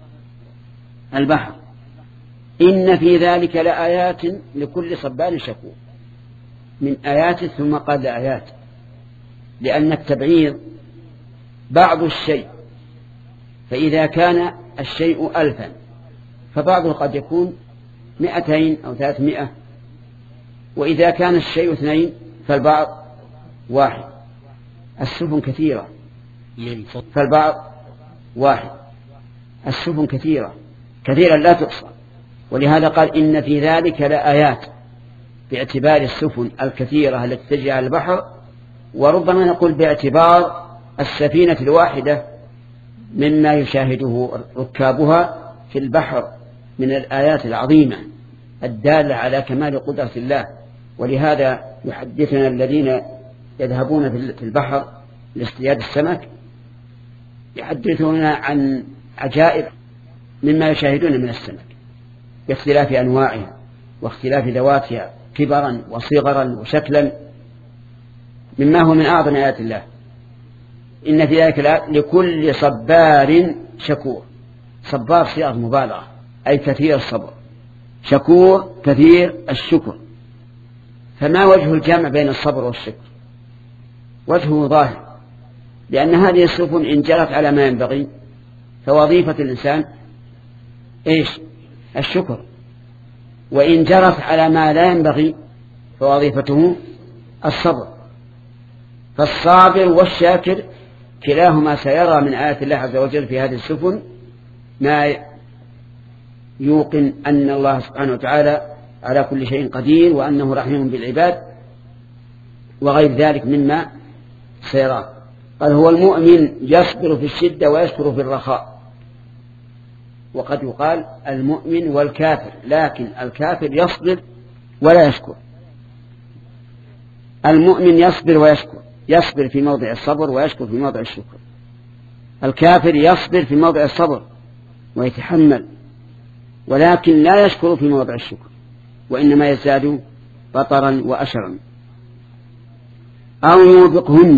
البحر. إن في ذلك لآيات لكل صبار شكور. من آيات ثم قال لآيات، لأن التبعيض بعض الشيء، فإذا كان الشيء ألفا فبعضه قد يكون مئتين أو ثلاثمائة، وإذا كان الشيء اثنين فالبعض واحد. السفن كثيرة فالبعض واحد. السفن كثيرة كثيرا لا تحصى، ولهذا قال إن في ذلك لآيات باعتبار السفن الكثيرة التي تجري على البحر، وربما نقول باعتبار السفينة الواحدة مما يشاهده ركابها في البحر من الآيات العظيمة الدالة على كمال قدرة الله. ولهذا يحدثنا الذين يذهبون في البحر لاصطياد السمك يحدثون عن عجائب مما يشاهدون من السمك باختلاف أنواعها واختلاف ذواتها كبرا وصغرا وشكلا، مما هو من أعظم آيات الله. إن في ذلك لكل صبار شكور. صبار صيغة مبالغة أي كثير الصبر، شكور كثير الشكر. فما وجه الجمع بين الصبر والشكر؟ وجهه ظاهر، لأن هذه السفن إن جرت على ما ينبغي فوظيفة الإنسان إيش؟ الشكر، وإن جرت على ما لا ينبغي فوظيفته الصبر. فالصابر والشاكر كلاهما سيرى من آيات الله عز وجل في هذه السفن ما يوقن أن الله سبحانه وتعالى على كل شيء قدير وأنه رحيم بالعباد وغير ذلك مما سيراه. قال هو المؤمن يصبر في الشدة ويشكر في الرخاء. وقد يقال المؤمن والكافر، لكن الكافر يصبر ولا يشكر. المؤمن يصبر ويشكر، يصبر في موضع الصبر ويشكر في موضع الشكر. الكافر يصبر في موضع الصبر ويتحمل، ولكن لا يشكر في موضع الشكر، وإنما يزداد بطرا وأشرا. أو يوبقهن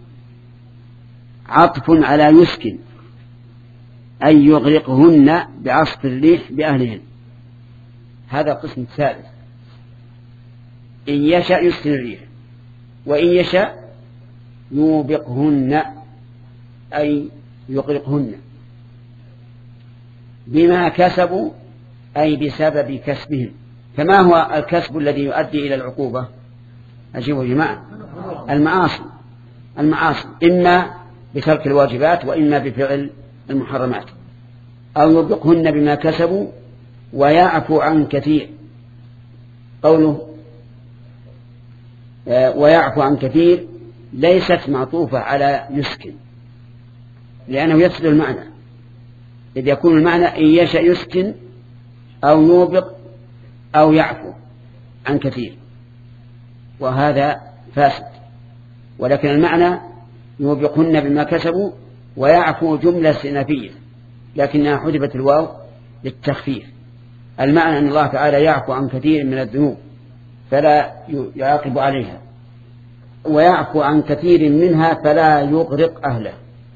عطف على يسكن، أي يغرقهن بعصف الريح بأهلهن. هذا قسم ثالث. إن يشاء يسكن الريح، وإن يشاء يوبقهن أي يغرقهن بما كسبوا، أي بسبب كسبهم. فما هو الكسب الذي يؤدي إلى العقوبة؟ أجيبوا جماعة، المعاصي. المعاصي إما بترك الواجبات وإما بفعل المحرمات. أو يوبقهن بما كسبوا ويعفو عن كثير. قوله ويعفو عن كثير ليست معطوفة على يسكن، لأنه يفسد المعنى، إذ يكون المعنى إن يشاء يسكن أو يوبق أو يعفو عن كثير، وهذا فاسد. ولكن المعنى يوبقهن بما كسبوا ويعفو جملة استئنافية، لكنها حذفت الواو للتخفيف. المعنى أن الله تعالى يعفو عن كثير من الذنوب فلا يعاقب عليها، ويعفو عن كثير منها فلا يغرق أهله.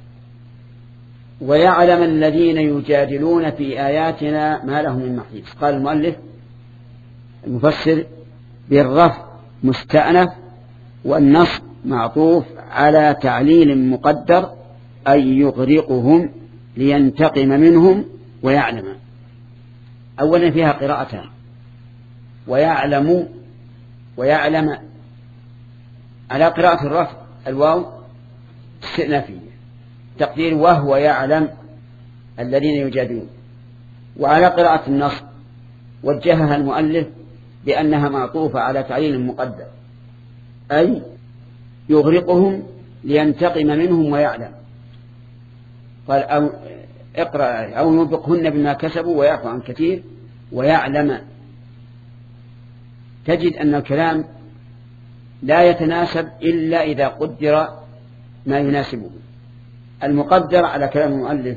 ويعلم الذين يجادلون في آياتنا ما لهم من محيص. قال المؤلف المفسر بالرفع مستأنف والنصب معطوف على تعليل مقدر، أي يغرقهم لينتقم منهم ويعلم. أولا فيها قراءتان، ويعلم ويعلم على قراءة الرفع الواو استئنافية تقدير وهو يعلم الذين يجادلون. وعلى قراءة النصب وجهها المؤلف بأنها معطوفة على تعليل مقدر، أي يغرقهم لينتقم منهم ويعلم. قال أو اقرأ أو يوبقهن بما كسبوا ويعفو عن كثير ويعلم. تجد أن الكلام لا يتناسب إلا إذا قدر ما يناسبه. المقدر على كلام المؤلف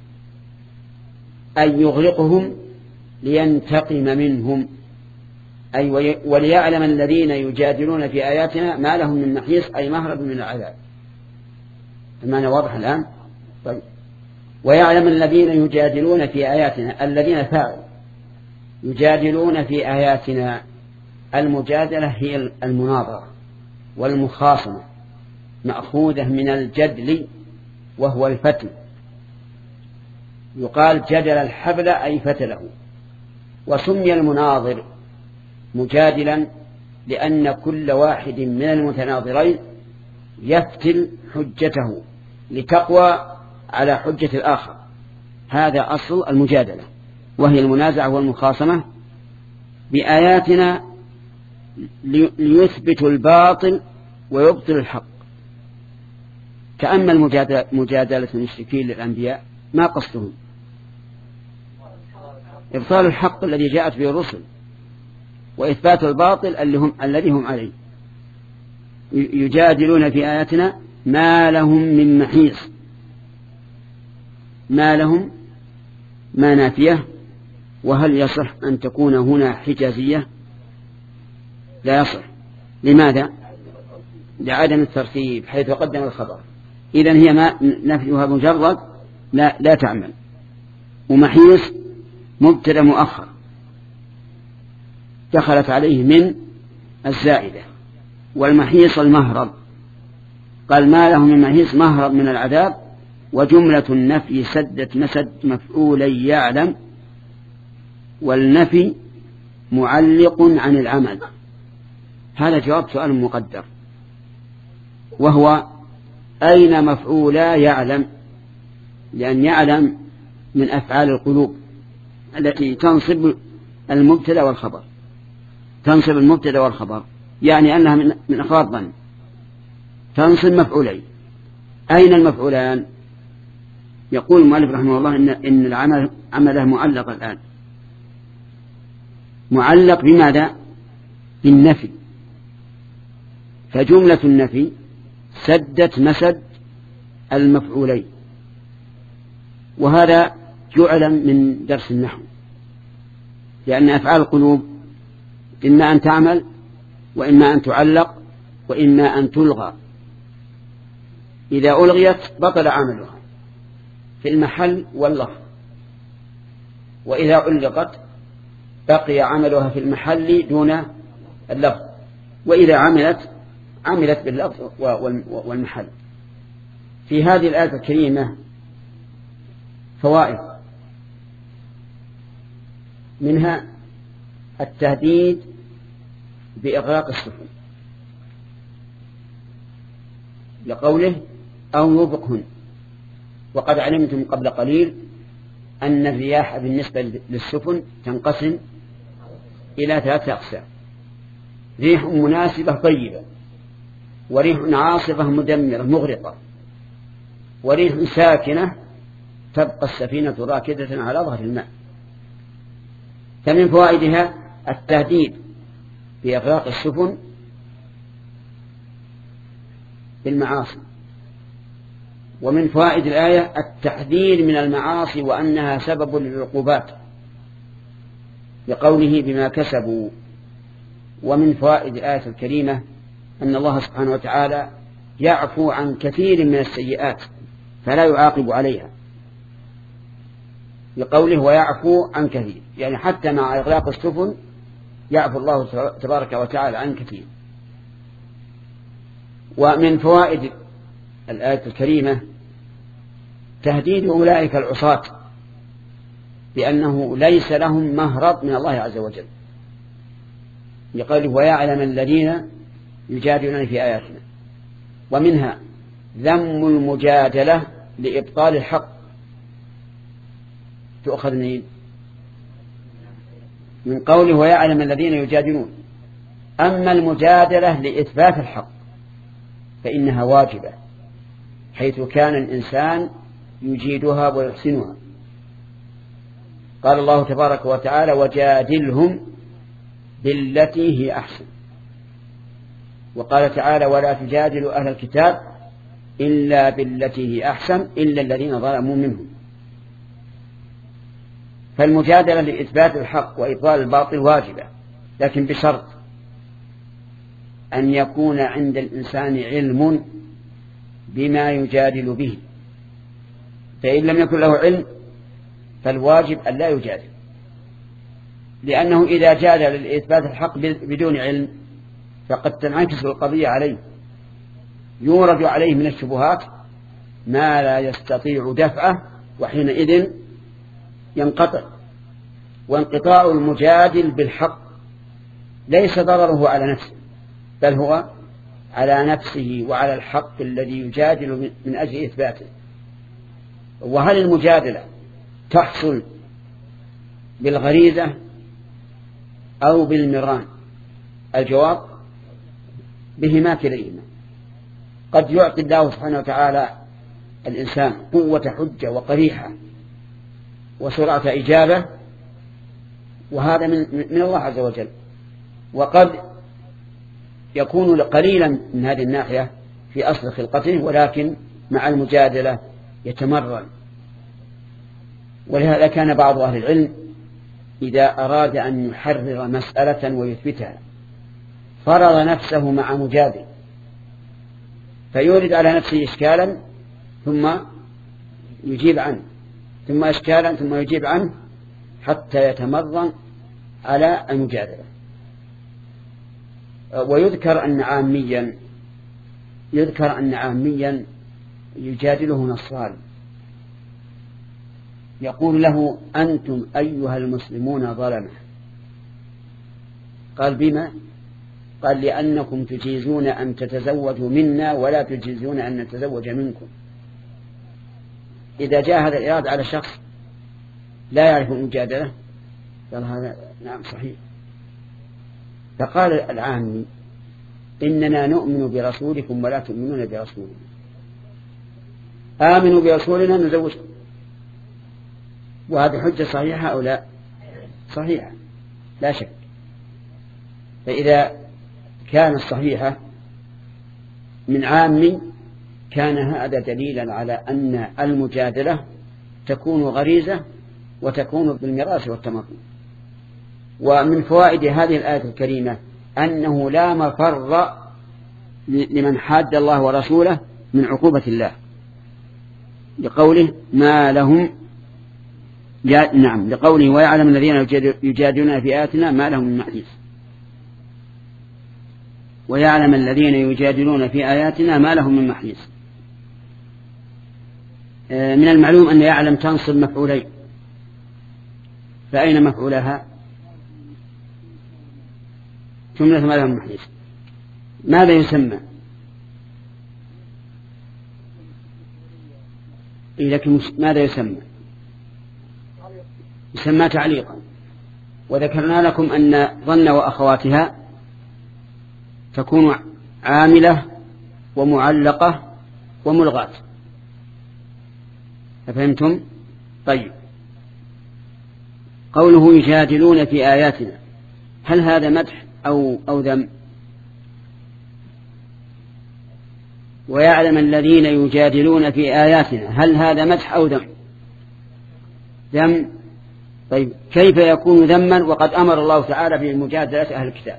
أن يغرقهم لينتقم منهم، أي وليعلم الذين يجادلون في آياتنا ما لهم من محيص، أي مهرب من العذاب. المعنى واضح الآن؟ طيب. ويعلم الذين يجادلون في آياتنا، الذين فاعل يجادلون في آياتنا. المجادلة هي المناظرة والمخاصمة، مأخوذة من الجدل وهو الفتل. يقال جدل الحبل أي فتله. وسمي المناظر مجادلا لأن كل واحد من المتناظرين يفتل حجته لتقوى على حجة الآخر. هذا أصل المجادلة، وهي المنازعة والمخاصمة بآياتنا ليثبت الباطل ويبطل الحق. كأما المجادلة مجادلة المشركين للأنبياء ما قصدهم؟ إبطال الحق الذي جاءت به الرسل وإثبات الباطل اللي هم الذي هم عليه. يجادلون في آياتنا ما لهم من محيص. ما لهم ما نافية، وهل يصح أن تكون هنا حجازية؟ لا يصح. لماذا؟ لعدم الترتيب حيث قدم الخبر. إذن هي ما نفيها مجرد لا, لا تعمل. ومحيص مبتدأ مؤخر دخلت عليه من الزائدة، والمحيص المهرب. قال ما له من محيص مهرب من العذاب. وجملة النفي سدت مسد مفعولي يعلم، والنفي معلق عن العمل. هذا جواب سؤال مقدر، وهو أين مفعولا يعلم، لأن يعلم من أفعال القلوب التي تنصب المبتدا والخبر، تنصب المبتدا والخبر، يعني أنها من, من أخبار ظن، تنصب مفعولين. أين المفعولان؟ يقول المؤلف رحمه الله إن, إن العمل عمله معلق الآن، معلق بماذا؟ بالنفي، فجملة النفي سدت مسد المفعولين، وهذا يعلم من درس النحو، لأن أفعال القلوب إما أن تعمل وإما أن تعلق وإما أن تلغى. إذا ألغيت بطل عملها في المحل واللفظ، وإذا علقت بقي عملها في المحل دون اللفظ، وإذا عملت عملت باللفظ والمحل. في هذه الآية الكريمة فوائد، منها التهديد بإغراق السفن لقوله أو يوبقهن، وقد علمتم قبل قليل أن الرياح بالنسبة للسفن تنقسم إلى ثلاثة أقسام: ريح مناسبة طيبة، وريح عاصفة مدمرة مغرقة، وريح ساكنة تبقى السفينة راكدة على ظهر الماء. فمن فوائدها التهديد بإغراق السفن بالمعاصي، ومن فوائد الآية التحذير من المعاصي وأنها سبب للعقوبات لقوله بما كسبوا. ومن فوائد الآية الكريمة أن الله سبحانه وتعالى يعفو عن كثير من السيئات فلا يعاقب عليها، لقوله ويعفو عن كثير، يعني حتى مع إغلاق السفن يعفو الله تبارك وتعالى عن كثير. ومن فوائد الآية الكريمة تهديد أولئك العصاة بأنه ليس لهم مهرب من الله عز وجل، لقوله ويعلم الذين يجادلون في آياتنا. ومنها ذم المجادلة لإبطال الحق، تؤخذ منين؟ من قوله ويعلم الذين يجادلون. أما المجادلة لإثبات الحق فإنها واجبة، حيث كان الإنسان يجيدها ويحسنها. قال الله تبارك وتعالى وجادلهم بالتي هي أحسن، وقال تعالى ولا تجادلوا أهل الكتاب إلا بالتي هي أحسن إلا الذين ظلموا منهم. فالمجادلة لإثبات الحق وإبطال الباطل واجبة، لكن بشرط أن يكون عند الإنسان علم بما يجادل به، فإن لم يكن له علم فالواجب أن لا يجادل، لأنه إذا جادل لإثبات الحق بدون علم فقد تنعكس القضية عليه، يورد عليه من الشبهات ما لا يستطيع دفعه، وحينئذ ينقطع. وانقطاع المجادل بالحق ليس ضرره على نفسه، بل هو على نفسه وعلى الحق الذي يجادل من أجل إثباته. وهل المجادلة تحصل بالغريزة أو بالمران؟ الجواب بهما كليهما. قد يعطي الله سبحانه وتعالى الإنسان قوة حجة وقريحة وسرعة إجابة، وهذا من, من الله عز وجل. وقد يكون قليلا من هذه الناحية في أصل خلقته، ولكن مع المجادلة يتمرن. ولهذا كان بعض أهل العلم إذا أراد أن يحرر مسألة ويثبتها فرض نفسه مع مجادل، فيورد على نفسه إشكالا ثم يجيب عنه، ثم إشكالا ثم يجيب عنه، حتى يتمرن على المجادلة. ويذكر أن عاميا يذكر أن عاميا يجادله نصراني يقول له أنتم أيها المسلمون ظلمة. قال بما؟ قال لأنكم تجيزون أن تتزوجوا منا ولا تجيزون أن نتزوج منكم. إذا جاء هذا الإرادة على شخص لا يعرف المجادلة قال هذا نعم صحيح. فقال العامي إننا نؤمن برسولكم ولا تؤمنون برسولنا، آمنوا برسولنا نزوجكم. وهذه حجة صحيحة أو لا؟ صحيحة لا شك. فإذا كانت صحيحة من عام كان هذا دليلا على أن المجادلة تكون غريزة وتكون بالميراث والتمرن. ومن فوائد هذه الآية الكريمة أنه لا مفر لمن حاد الله ورسوله من عقوبة الله، لقوله ما لهم نعم لقوله ويعلم الذين يجادلون في آياتنا ما لهم من محيص. ويعلم الذين يجادلون في آياتنا ما لهم من محيص. من المعلوم أن يعلم تنصب مفعولين، فأين مفعولها؟ جملة ما لهم من محيص. ماذا يسمى؟ لكن ماذا يسمى؟ يسمى تعليقا. وذكرنا لكم أن ظن وأخواتها تكون عاملة ومعلقة وملغاة. أفهمتم؟ طيب، قوله يجادلون في آياتنا هل هذا مدح أو, أو ذم؟ ويعلم الذين يجادلون في آياتنا هل هذا مدح أو ذم؟ ذم. طيب كيف يكون ذما وقد أمر الله تعالى بالمجادلة أهل الكتاب؟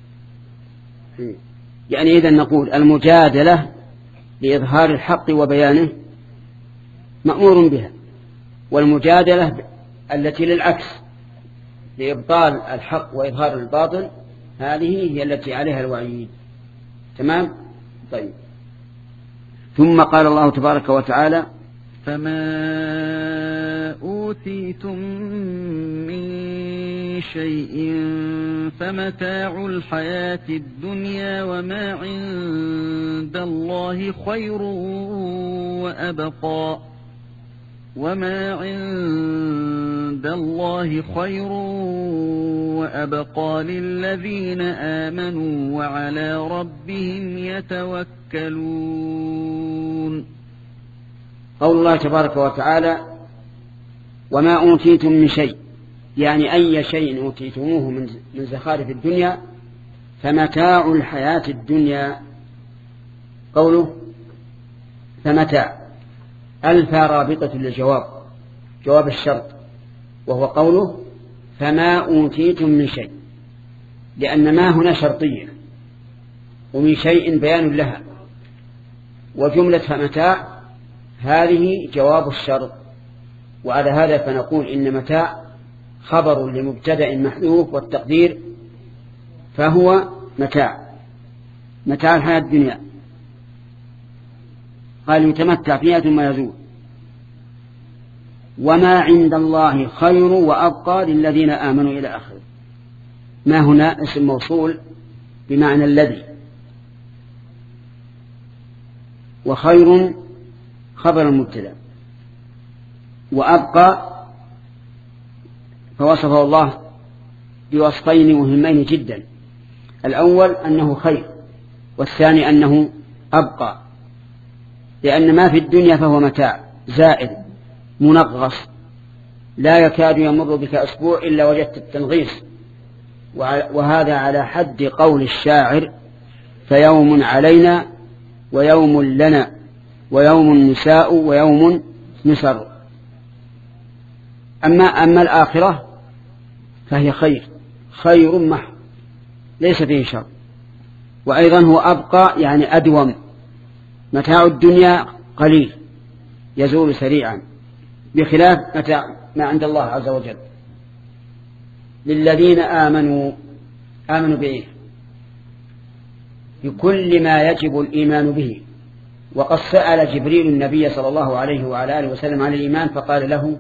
يعني إذن نقول المجادلة لإظهار الحق وبيانه مأمور بها، والمجادلة التي للعكس لإبطال الحق وإظهار الباطل هذه هي التي عليها الوعيد. تمام؟ طيب، ثم قال الله تبارك وتعالى فما أوتيتم من شيء فمتاع الحياة الدنيا وما عند الله خير وأبقى وما عند الله خير وأبقى للذين آمنوا وعلى ربهم يتوكلون. قول الله تبارك وتعالى وما أوتيتم من شيء، يعني أي شيء أوتيتموه من زخارف الدنيا فمتاع الحياة الدنيا. قوله فمتاع ألف رابطة للجواب، جواب الشرط، وهو قوله فما أوتيتم من شيء، لأن ما هنا شرطية ومن شيء بيان لها، وجملة فمتاع هذه جواب الشرط. وعلى هذا فنقول إن متاع خبر لمبتدأ محذوف والتقدير فهو متاع متاع الحياة الدنيا. قال يتمتع فيها ثم يزول. وما عند الله خير وأبقى للذين آمنوا إلى آخره. ما هنا اسم موصول بمعنى الذي، وخير خبر المبتدأ، وأبقى فوصفه الله بوصفين مهمين جدا، الأول أنه خير، والثاني أنه أبقى، لأن ما في الدنيا فهو متاع زائد منغص لا يكاد يمر بك أسبوع إلا وجدت التنغيص، وهذا على حد قول الشاعر فيوم علينا ويوم لنا ويوم نساء ويوم نسر. أما, أما الآخرة فهي خير، خير محض ليس فيه شر، وأيضا هو أبقى يعني أدوم. متاع الدنيا قليل يزول سريعا بخلاف متاع ما عند الله عز وجل. للذين آمنوا، آمنوا بإيه؟ بكل ما يجب الإيمان به. وقد سأل جبريل النبي صلى الله عليه وعلى آله وسلم عن الإيمان فقال له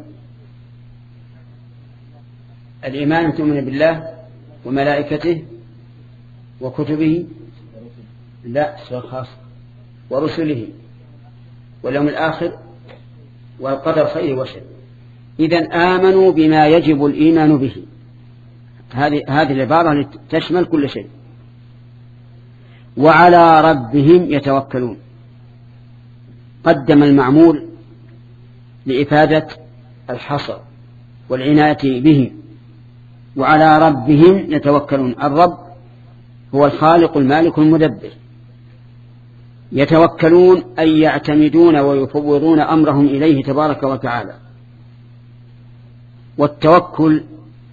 الإيمان تؤمن بالله وملائكته وكتبه لا سورة خاصة ورسله واليوم الآخر والقدر خير وشر. إذن آمنوا بما يجب الإيمان به. هذه هذه العبارة تشمل كل شيء. وعلى ربهم يتوكلون. قدم المعمول لإفادة الحصر والعناية به. وعلى ربهم يتوكلون. الرب هو الخالق المالك المدبر. يتوكلون أي يعتمدون ويفوضون أمرهم إليه تبارك وتعالى. والتوكل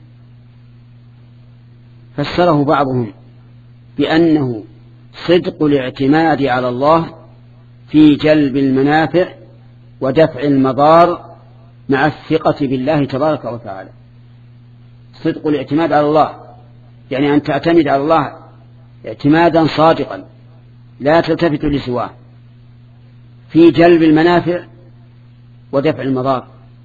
فسره بعضهم بأنه صدق الاعتماد على الله في جلب المنافع ودفع المضار مع الثقة بالله تبارك وتعالى. صدق الاعتماد على الله يعني أن تعتمد على الله اعتمادا صادقا لا تلتفت لسواه في جلب المنافع ودفع المضار.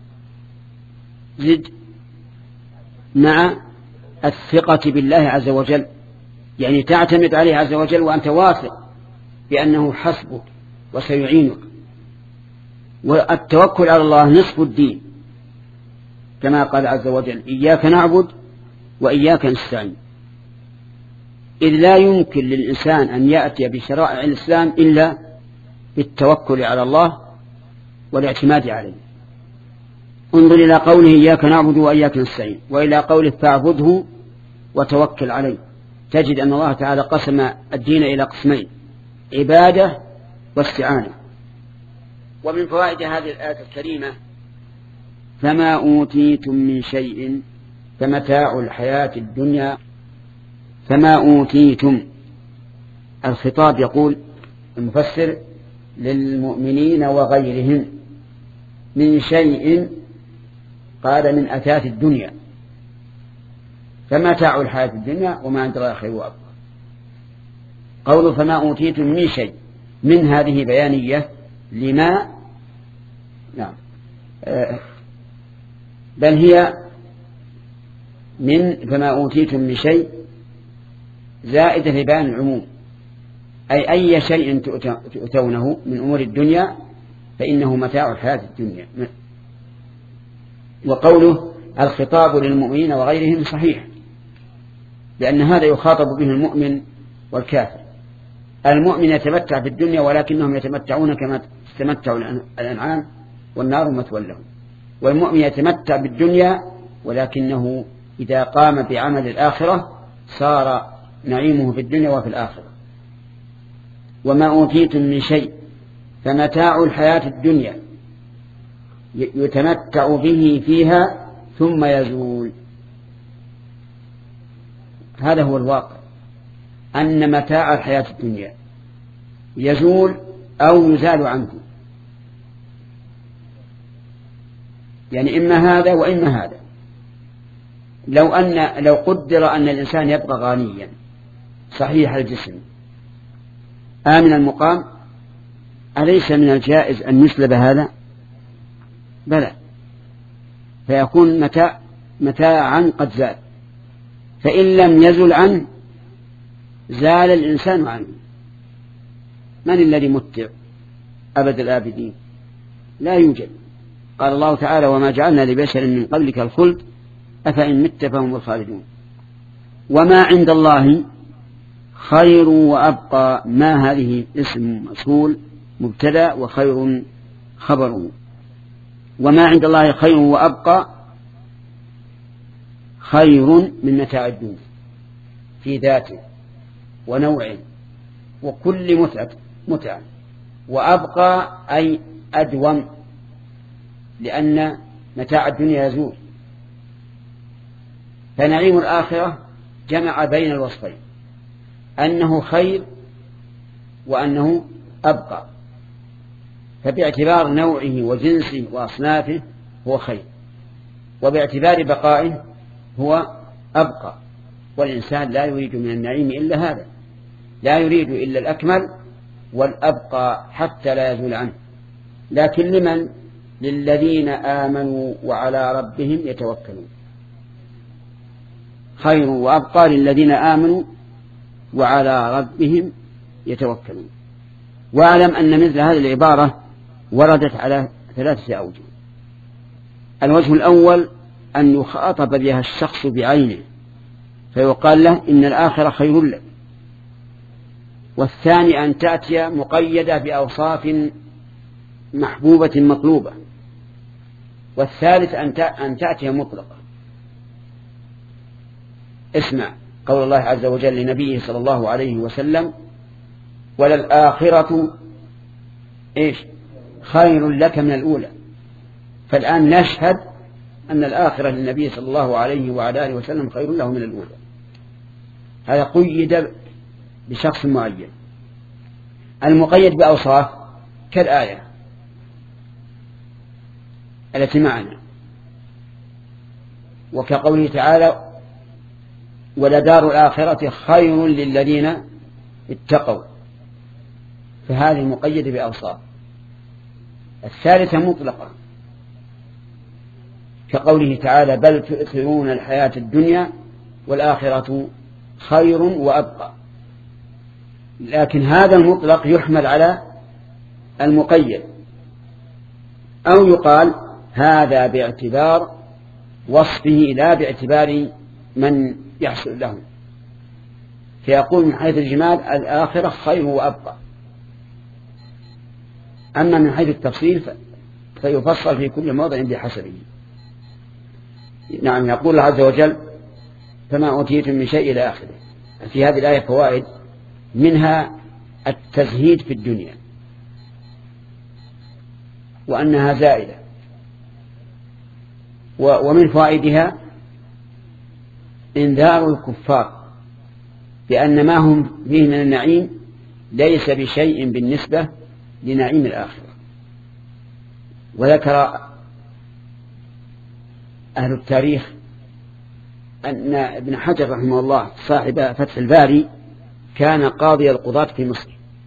زد مع الثقة بالله عز وجل يعني تعتمد عليه عز وجل وأنت واثق بأنه حسبك وسيعينك. والتوكل على الله نصف الدين كما قال عز وجل إياك نعبد وإياك نستعين. إذ لا يمكن للإنسان أن يأتي بشرائع الإسلام إلا بالتوكل على الله والاعتماد عليه. انظر إلى قوله إياك نعبد وإياك نستعين وإلى قوله فاعبده وتوكل عليه. تجد أن الله تعالى قسم الدين إلى قسمين عبادة واستعانة. ومن فوائد هذه الآية الكريمة فما أوتيتم من شيء فمتاع الحياة الدنيا. فما أوتيتم الخطاب يقول المفسر للمؤمنين وغيرهم من شيء قال من أثاث الدنيا. فمتاع الحياة الدنيا وما عند الله خير وأبقى. قول فما أوتيتم من شيء من هذه بيانية لما نعم آه بل هي من فما أوتيتم من شيء زائدة لبيان العموم أي أي شيء تؤتونه من أمور الدنيا فإنه متاع الحياة الدنيا. وقوله الخطاب للمؤمنين وغيرهم صحيح لأن هذا يخاطب به المؤمن والكافر. المؤمن يتمتع في الدنيا ولكنهم يتمتعون كما تتمتع الأنعام والنار مثوى لهم. والمؤمن يتمتع بالدنيا ولكنه إذا قام بعمل الآخرة صار نعيمه في الدنيا وفي الآخرة. وما أوتيتم من شيء فمتاع الحياة الدنيا يتمتع به فيها ثم يزول. هذا هو الواقع أن متاع الحياة الدنيا يزول أو يزال عنه يعني إما هذا وإما هذا. لو أن لو قدر أن الإنسان يبقى غنيا صحيح الجسم آمن المقام أليس من الجائز أن يسلب هذا؟ بلى فيكون متاع متاعا قد زال. فإن لم يزل عنه زال الإنسان عنه. من الذي متع أبد الآبدين؟ لا يوجد. قال الله تعالى وما جعلنا لبشر من قبلك الخلد أفإن مت فهم الخالدون. وما عند الله خير وأبقى. ما هذه اسم موصول مبتدأ وخير خبره. وما عند الله خير وأبقى خير من متاع الدنيا في ذاته ونوعه وكل متعة متعة وأبقى أي أدوم لأن متاع الدنيا يزول. فنعيم الآخرة جمع بين الوصفين أنه خير وأنه أبقى. فباعتبار نوعه وجنسه وأصنافه هو خير وباعتبار بقائه هو أبقى. والإنسان لا يريد من النعيم إلا هذا لا يريد إلا الأكمل والأبقى حتى لا يزول عنه. لكن لمن؟ للذين آمنوا وعلى ربهم يتوكلون. خير وأبقى للذين آمنوا وعلى ربهم يتوكلون. واعلم أن مثل هذه العبارة وردت على ثلاثة أوجه. الوجه الأول أن يخاطب بها الشخص بعينه فيقال له إن الآخرة خير لك. والثاني أن تأتي مقيدة بأوصاف محبوبة مطلوبة. والثالث أن تأتي مطلقة. اسمع قول الله عز وجل لنبيه صلى الله عليه وسلم وللآخرة إيش خير لك من الأولى. فالآن نشهد أن الآخرة للنبي صلى الله عليه وعلى آله وسلم خير له من الأولى. هذا قيد بشخص معين. المقيد بأوصاف كالآية التي معنا وكقوله تعالى ولدار الآخرة خير للذين اتقوا، فهذه مقيدة بأوصاف. الثالثة مطلقة كقوله تعالى بل تؤثرون الحياة الدنيا والآخرة خير وأبقى. لكن هذا المطلق يحمل على المقيد، أو يقال هذا باعتبار وصفه لا باعتبار من يحصل له، فيقول من حيث الجمال الآخرة خير وأبقى. أما من حيث التفصيل فيفصل في كل موضع بحسبه. نعم يقول الله عز وجل فما أوتيتم من شيء إلى آخره. في هذه الآية فوائد، منها التزهيد في الدنيا وأنها زائلة، ومن فوائدها إنذار الكفار بأن ما هم فيه من النعيم ليس بشيء بالنسبة لنعيم الآخرة. وذكر أهل التاريخ أن ابن حجر رحمه الله صاحب فتح الباري كان قاضي القضاة في مصر،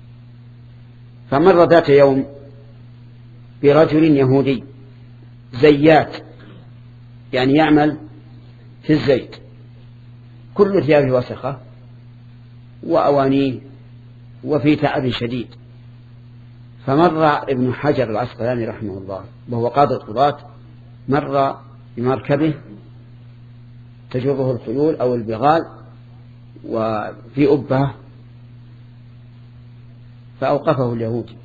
فمر ذات يوم برجل يهودي زيات، يعني يعمل في الزيت، كل ثيابه وسخة وأوانيه وفي تعب شديد. فمر ابن حجر العسقلاني رحمه الله وهو قاضي القضاة، مر بمركبه تجره الخيول أو البغال وفي أبه، فأوقفه اليهودي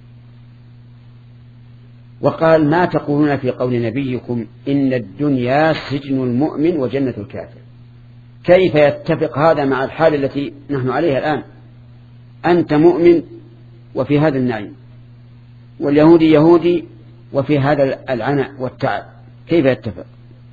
وقال ما تقولون في قول نبيكم إن الدنيا سجن المؤمن وجنة الكافر؟ كيف يتفق هذا مع الحال التي نحن عليها الآن؟ أنت مؤمن وفي هذا النعيم، واليهودي يهودي وفي هذا العناء والتعب، كيف يتفق؟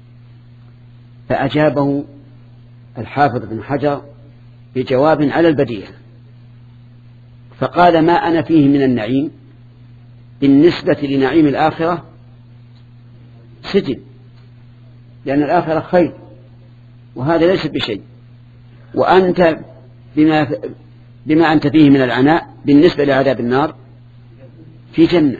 فأجابه الحافظ بن حجر بجواب على البديهة، فقال ما أنا فيه من النعيم بالنسبة لنعيم الآخرة سجن، لأن الآخرة خير وهذا ليس بشيء، وأنت بما, بما أنت فيه من العناء بالنسبة لعذاب النار في جنة.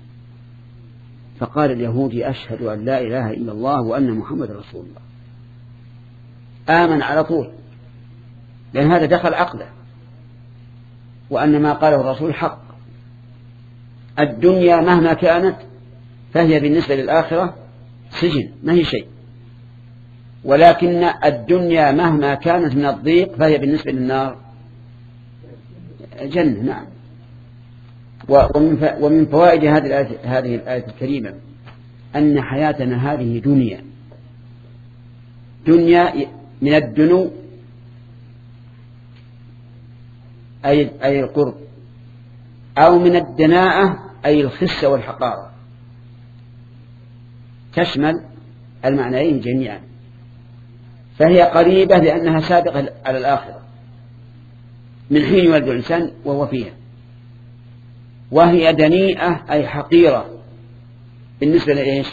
فقال اليهودي أشهد أن لا إله إلا الله وأن محمد رسول الله. آمن على طول، لأن هذا دخل عقله، وأن ما قاله الرسول حق. الدنيا مهما كانت فهي بالنسبة للآخرة سجن، ما هي شيء، ولكن الدنيا مهما كانت من الضيق فهي بالنسبة للنار جنة. نعم. ومن فوائد هذه الآية الكريمة أن حياتنا هذه دنيا دنيا من الدنو أي أي القرب، أو من الدناءة أي الخسة والحقارة، تشمل المعنيين جميعا. فهي قريبة لأنها سابقة على الآخرة من حين يولد الإنسان وهو فيها، وهي دنيئة أي حقيرة بالنسبة لإيش؟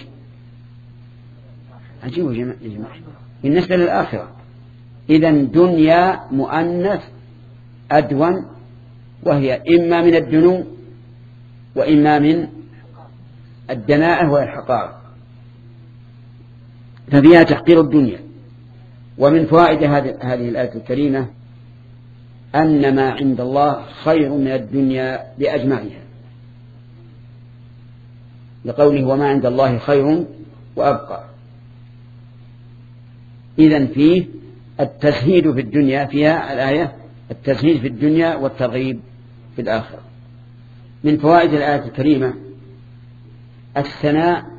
عجيب يا جماعة، بالنسبة للآخرة. إذن دنيا مؤنث أدون، وهي إما من الدنو وإما من الدناءة والحقارة، ففيها تحقير الدنيا. ومن فوائد هذه الآية الكريمة أن ما عند الله خير من الدنيا بأجمعها، لقوله وما عند الله خير وأبقى. إذن فيه التزهيد في الدنيا، فيها الآية التزهيد في الدنيا والترغيب في الآخرة. من فوائد الآية الكريمة الثناء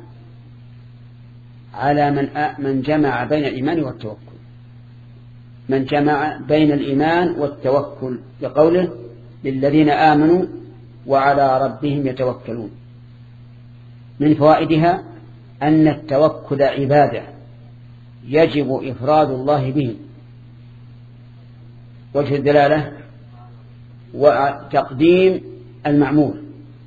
على من من جمع بين الإيمان والتوكل، من جمع بين الإيمان والتوكل، لقوله للذين آمنوا وعلى ربهم يتوكلون. من فوائدها أن التوكل عبادة يجب إفراد الله به، وجه الدلالة وتقديم المعمول،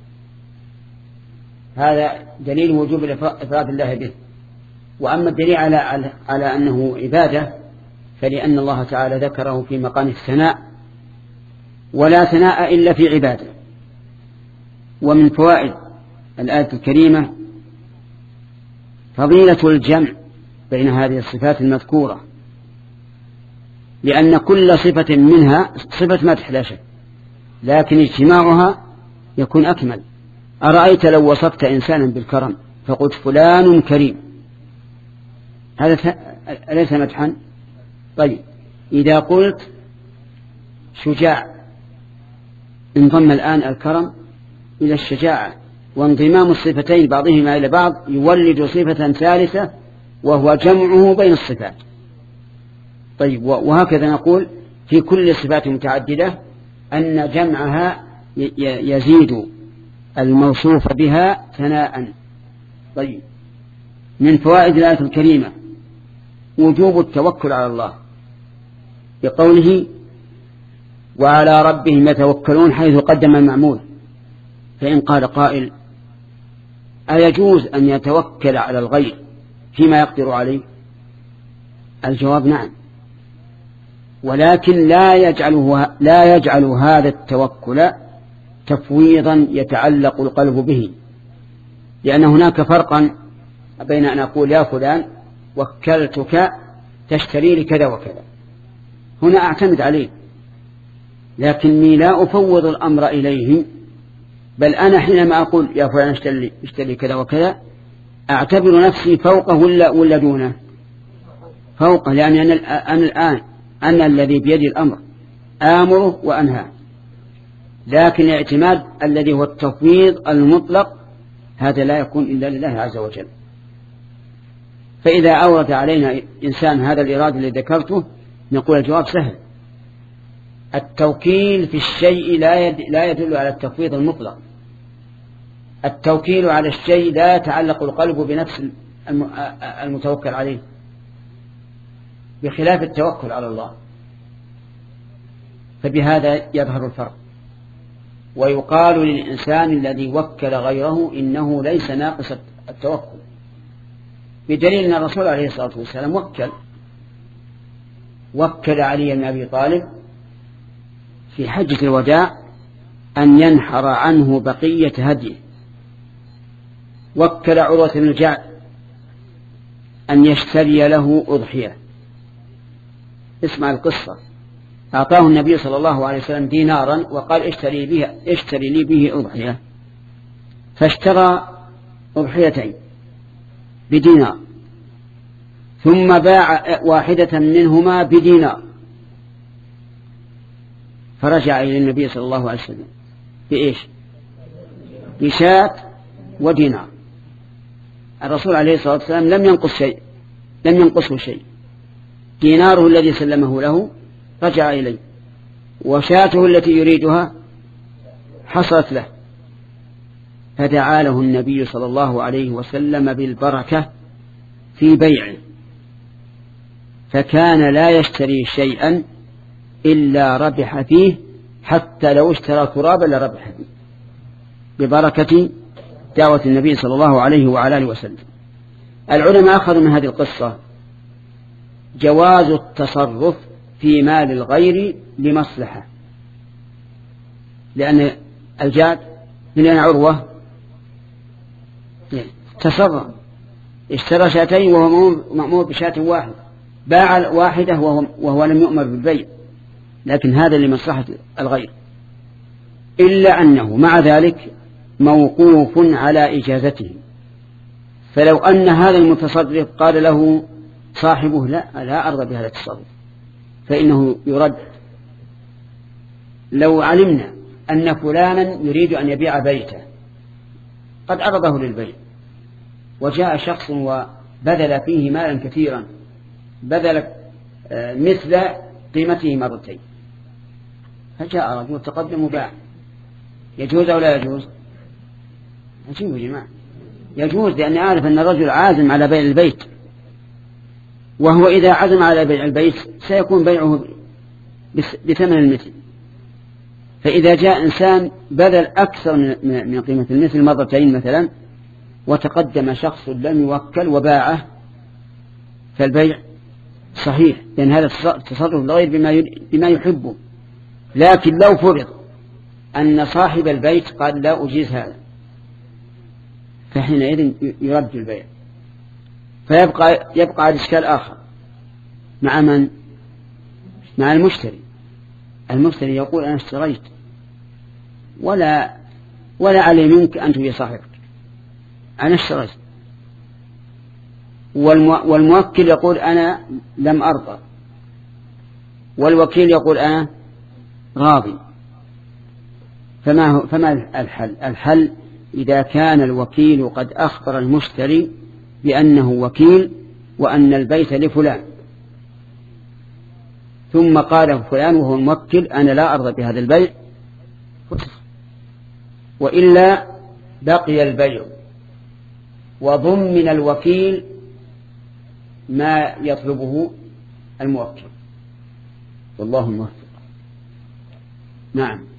هذا دليل وجوب إفراد الله به. وأما الدليل على, على, على أنه عبادة فلأن الله تعالى ذكره في مقام الثناء، ولا ثناء إلا في عبادة. ومن فوائد الآية الكريمة فضيلة الجمع بين هذه الصفات المذكورة، لأن كل صفة منها صفة مدح لا شك، لكن اجتماعها يكون أكمل. أرأيت لو وصفت إنسانا بالكرم فقلت فلان كريم، هذا أليس مدحا؟ طيب إذا قلت شجاع انضم الآن الكرم إلى الشجاعة، وانضمام الصفتين بعضهما إلى بعض يولد صفة ثالثة وهو جمعه بين الصفات. طيب وهكذا نقول في كل صفات متعددة أن جمعها يزيد الموصوف بها ثناء. طيب من فوائد الآية الكريمة وجوب التوكل على الله بقوله وعلى ربهم يتوكلون، حيث قدم المعمول. فإن قال قائل أيجوز أن يتوكل على الغير فيما يقدر عليه؟ الجواب نعم، ولكن لا يجعله لا يجعل هذا التوكل تفويضا يتعلق القلب به، لأن هناك فرقا بين أن أقول يا فلان وكلتك تشتري لي كذا وكذا، هنا أعتمد عليه لكني لا أفوض الأمر إليه، بل أنا حينما أقول يا فلان اشتري, اشتري كذا وكذا أعتبر نفسي فوقه ولا, ولا دونه؟ فوقه، لأني أنا, أنا الآن أنا الذي بيدي الأمر آمره وأنهى. لكن الاعتماد الذي هو التفويض المطلق هذا لا يكون إلا لله عز وجل. فإذا أورد علينا إنسان هذا الإرادة الذي ذكرته نقول الجواب سهل، التوكيل في الشيء لا يدل على التفويض المطلق. التوكيل على الشيء لا يتعلق القلب بنفس المتوكل عليه، بخلاف التوكل على الله. فبهذا يظهر الفرق. ويقال للإنسان الذي وكل غيره إنه ليس ناقص التوكل، بدليل أن الرسول عليه الصلاة والسلام وكل وكل علي بن أبي طالب في حجة الوداع أن ينحر عنه بقية هديه، وكل عروة بن الجعد أن يشتري له أضحية. اسمع القصة، أعطاه النبي صلى الله عليه وسلم دينارا وقال اشتري, بها اشتري لي به أضحية، فاشترى أضحيتين بدينار، ثم باع واحدة منهما بدينار، فرجع إلى النبي صلى الله عليه وسلم بإيش؟ بشاة ودينار. الرسول عليه الصلاة والسلام لم ينقص شيء، لم ينقصه شيء، ديناره الذي سلمه له رجع إليه، وشاته التي يريدها حصلت له. فدعا له النبي صلى الله عليه وسلم بالبركة في بيعه، فكان لا يشتري شيئا إلا ربح فيه، حتى لو اشترى ترابا لربح فيه، ببركة دعوة النبي صلى الله عليه وعلى آله وسلم. العلماء أخذوا من هذه القصة جواز التصرف في مال الغير لمصلحة، لأن الجاد من عروة تصرف، اشترى شاتين وهو مأمور بشاة واحد، باع واحدة وهو, وهو لم يؤمر بالبيع، لكن هذا لمصلحة الغير، إلا أنه مع ذلك موقوف على إجازته. فلو أن هذا المتصرف قال له صاحبه لا لا أرضى بهذا التصرف فإنه يرد. لو علمنا أن فلانا يريد أن يبيع بيته قد عرضه للبيع وجاء شخص وبذل فيه مالا كثيرا، بذل مثل قيمته مرتين، فجاء رجل تقدم وباع، يجوز أو لا يجوز؟ يجوز يا جماعة، يجوز، لأني أعرف أن الرجل عازم على بيع البيت، وهو إذا عزم على بيع البيت سيكون بيعه بثمن المثل. فإذا جاء إنسان بذل أكثر من قيمة المثل مرتين مثلا وتقدم شخص لم يوكل وباعه فالبيع صحيح، لأن هذا تصرف الغير بما يحبه. لكن لو فرض أن صاحب البيت قال لا أجيز هذا فحينئذ يرد البيع، فيبقى يبقى الإشكال آخر مع من؟ مع المشتري. المشتري يقول أنا اشتريت ولا ولا علي منك أن تبيع صاحبك، أنا اشتريت، والموكل يقول أنا لم أرضى، والوكيل يقول أنا راضي. فما هو فما الحل؟ الحل إذا كان الوكيل قد أخبر المشتري بأنه وكيل وأن البيت لفلان، ثم قال فلان وهو الموكل أنا لا أرضى بهذا البيع، وإلا بقي البيع وضمن الوكيل ما يطلبه الموكل، والله الموفق. نعم.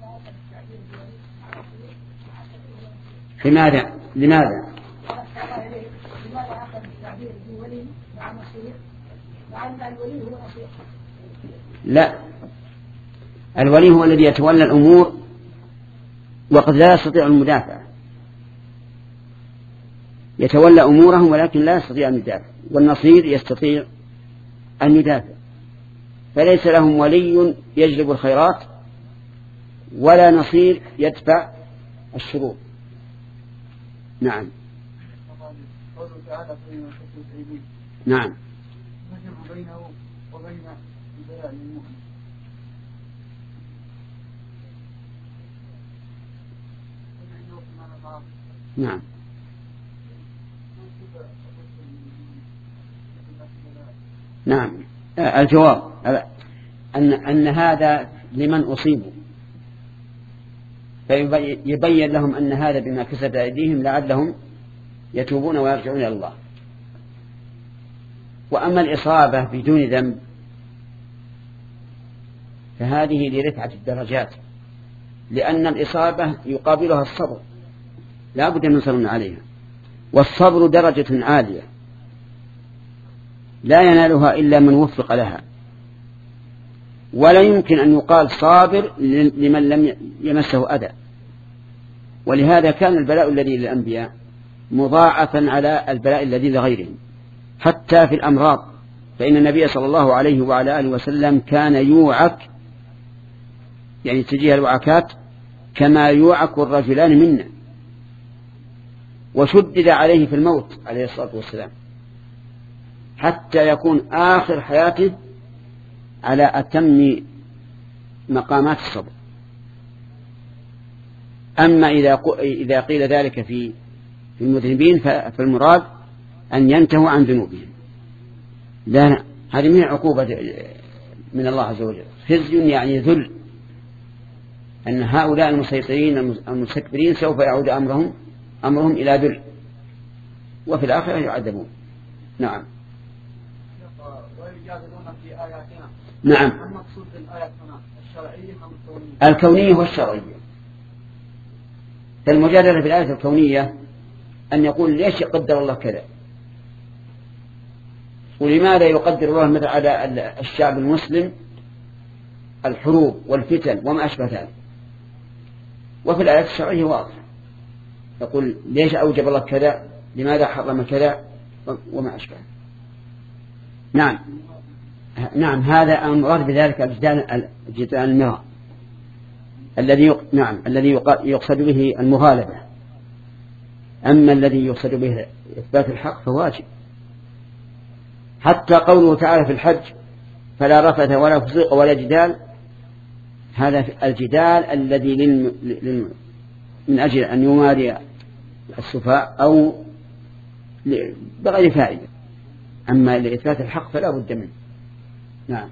لماذا لماذا لا، الولي هو الذي يتولى الأمور وقد لا يستطيع المدافع، يتولى أمورهم ولكن لا يستطيع أن يدافع، والنصير يستطيع أن يدافع، فليس لهم ولي يجلب الخيرات ولا نصير يدفع الشرور. نعم. نعم. بينه وبين البلاء للمؤمن. نعم. نعم. الجواب أن أن هذا لمن أصيبوا، فيبين لهم أن هذا بما كسبت أيديهم لعلهم يتوبون ويرجعون إلى الله. وأما الإصابة بدون ذنب فهذه لرفعة الدرجات، لأن الإصابة يقابلها الصبر، لا بد من صبر عليها، والصبر درجة عالية لا ينالها إلا من وفق لها، ولا يمكن أن يقال صابر لمن لم يمسه أذى. ولهذا كان البلاء الذي للأنبياء مضاعفا على البلاء الذي لغيرهم، حتى في الأمراض، فإن النبي صلى الله عليه وعلى آله وسلم كان يوعك، يعني تجيه الوعكات كما يوعك الرجلان منا، وشدد عليه في الموت عليه الصلاة والسلام حتى يكون آخر حياته على أتم مقامات الصبر. أما إذا إذا قيل ذلك في في المذنبين فالمراد أن ينتهوا عن ذنوبهم. لا، هذه من عقوبة من الله عز وجل، خزي يعني ذل، أن هؤلاء المسيطرين المستكبرين سوف يعود أمرهم أمرهم إلى ذل، وفي الآخرة يعذبون. نعم. نعم. المقصود بالآيات هنا الشرعية أم الكونية؟ الكونية والشرعية. فالمجادلة في الآية الكونية أن يقول ليش يقدر الله كذا، ولماذا يقدر الله مثل على الشعب المسلم الحروب والفتن وما أشبه ذلك. وفي الآيات الشرعية واضح، يقول ليش أوجب الله كذا، لماذا حرم كذا وما أشبه. نعم. نعم هذا المراد بذلك الجدال الجدال المراء الذي يق... نعم الذي يق... يقصد به المغالبة. أما الذي يقصد به إثبات الحق فواجب. حتى قوله تعالى في الحج فلا رفث ولا فسوق ولا جدال، هذا الجدال الذي للم... للم... من أجل أن يماري السفاء أو بغير فائدة. أما لإثبات الحق فلا بد منه. نعم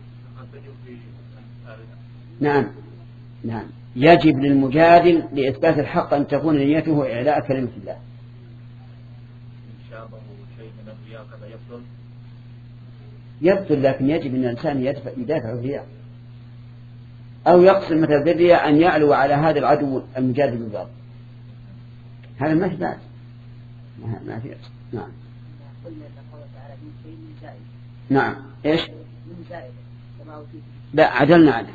نعم نعم يجب للمجادل لإثبات الحق أن تكون نيته إعلاء كلمة الله. يبطل، لكن يجب أن الإنسان يدافع الرياء أو يقصد مثل الرياء أن يعلو على هذا العدو المجادل بالباطل، هذا ما في ما في نعم نعم إيش لا عدلنا عنه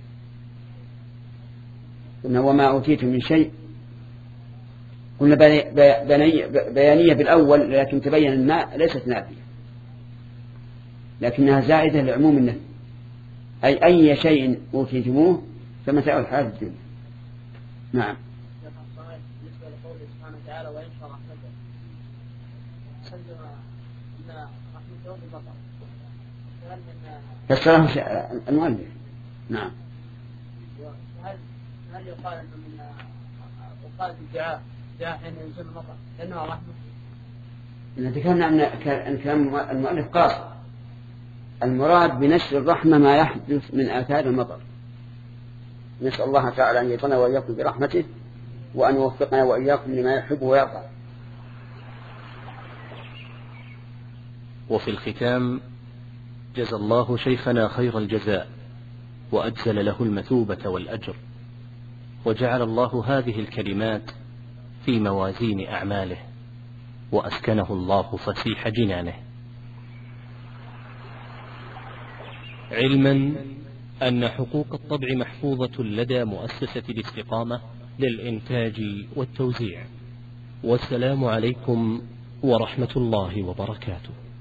قلنا وما أوتيتم من شيء، قلنا بيانية بالأول لكن تبين الماء ليست نافية لكنها زائدة لعموم النفي، أي أي شيء أوتيتموه فمتاع الحياة الدنيا. نعم فسره المؤلف. نعم هل هل يقال انه من وقال الدعاء دعاء حين ينزل المطر لانه رحمه؟ ذكرنا ان كلام المؤلف قاصر، المراد بنشر الرحمه ما يحدث من آثار المطر. نسأل الله تعالى ان يطلنا واياكم برحمته وان يوفقنا واياكم لما يحب ويرضى. وفي الختام جزى الله شيخنا خير الجزاء وأجزل له المثوبة والأجر، وجعل الله هذه الكلمات في موازين أعماله وأسكنه الله فسيح جنانه. علما أن حقوق الطبع محفوظة لدى مؤسسة الاستقامة للإنتاج والتوزيع. والسلام عليكم ورحمة الله وبركاته.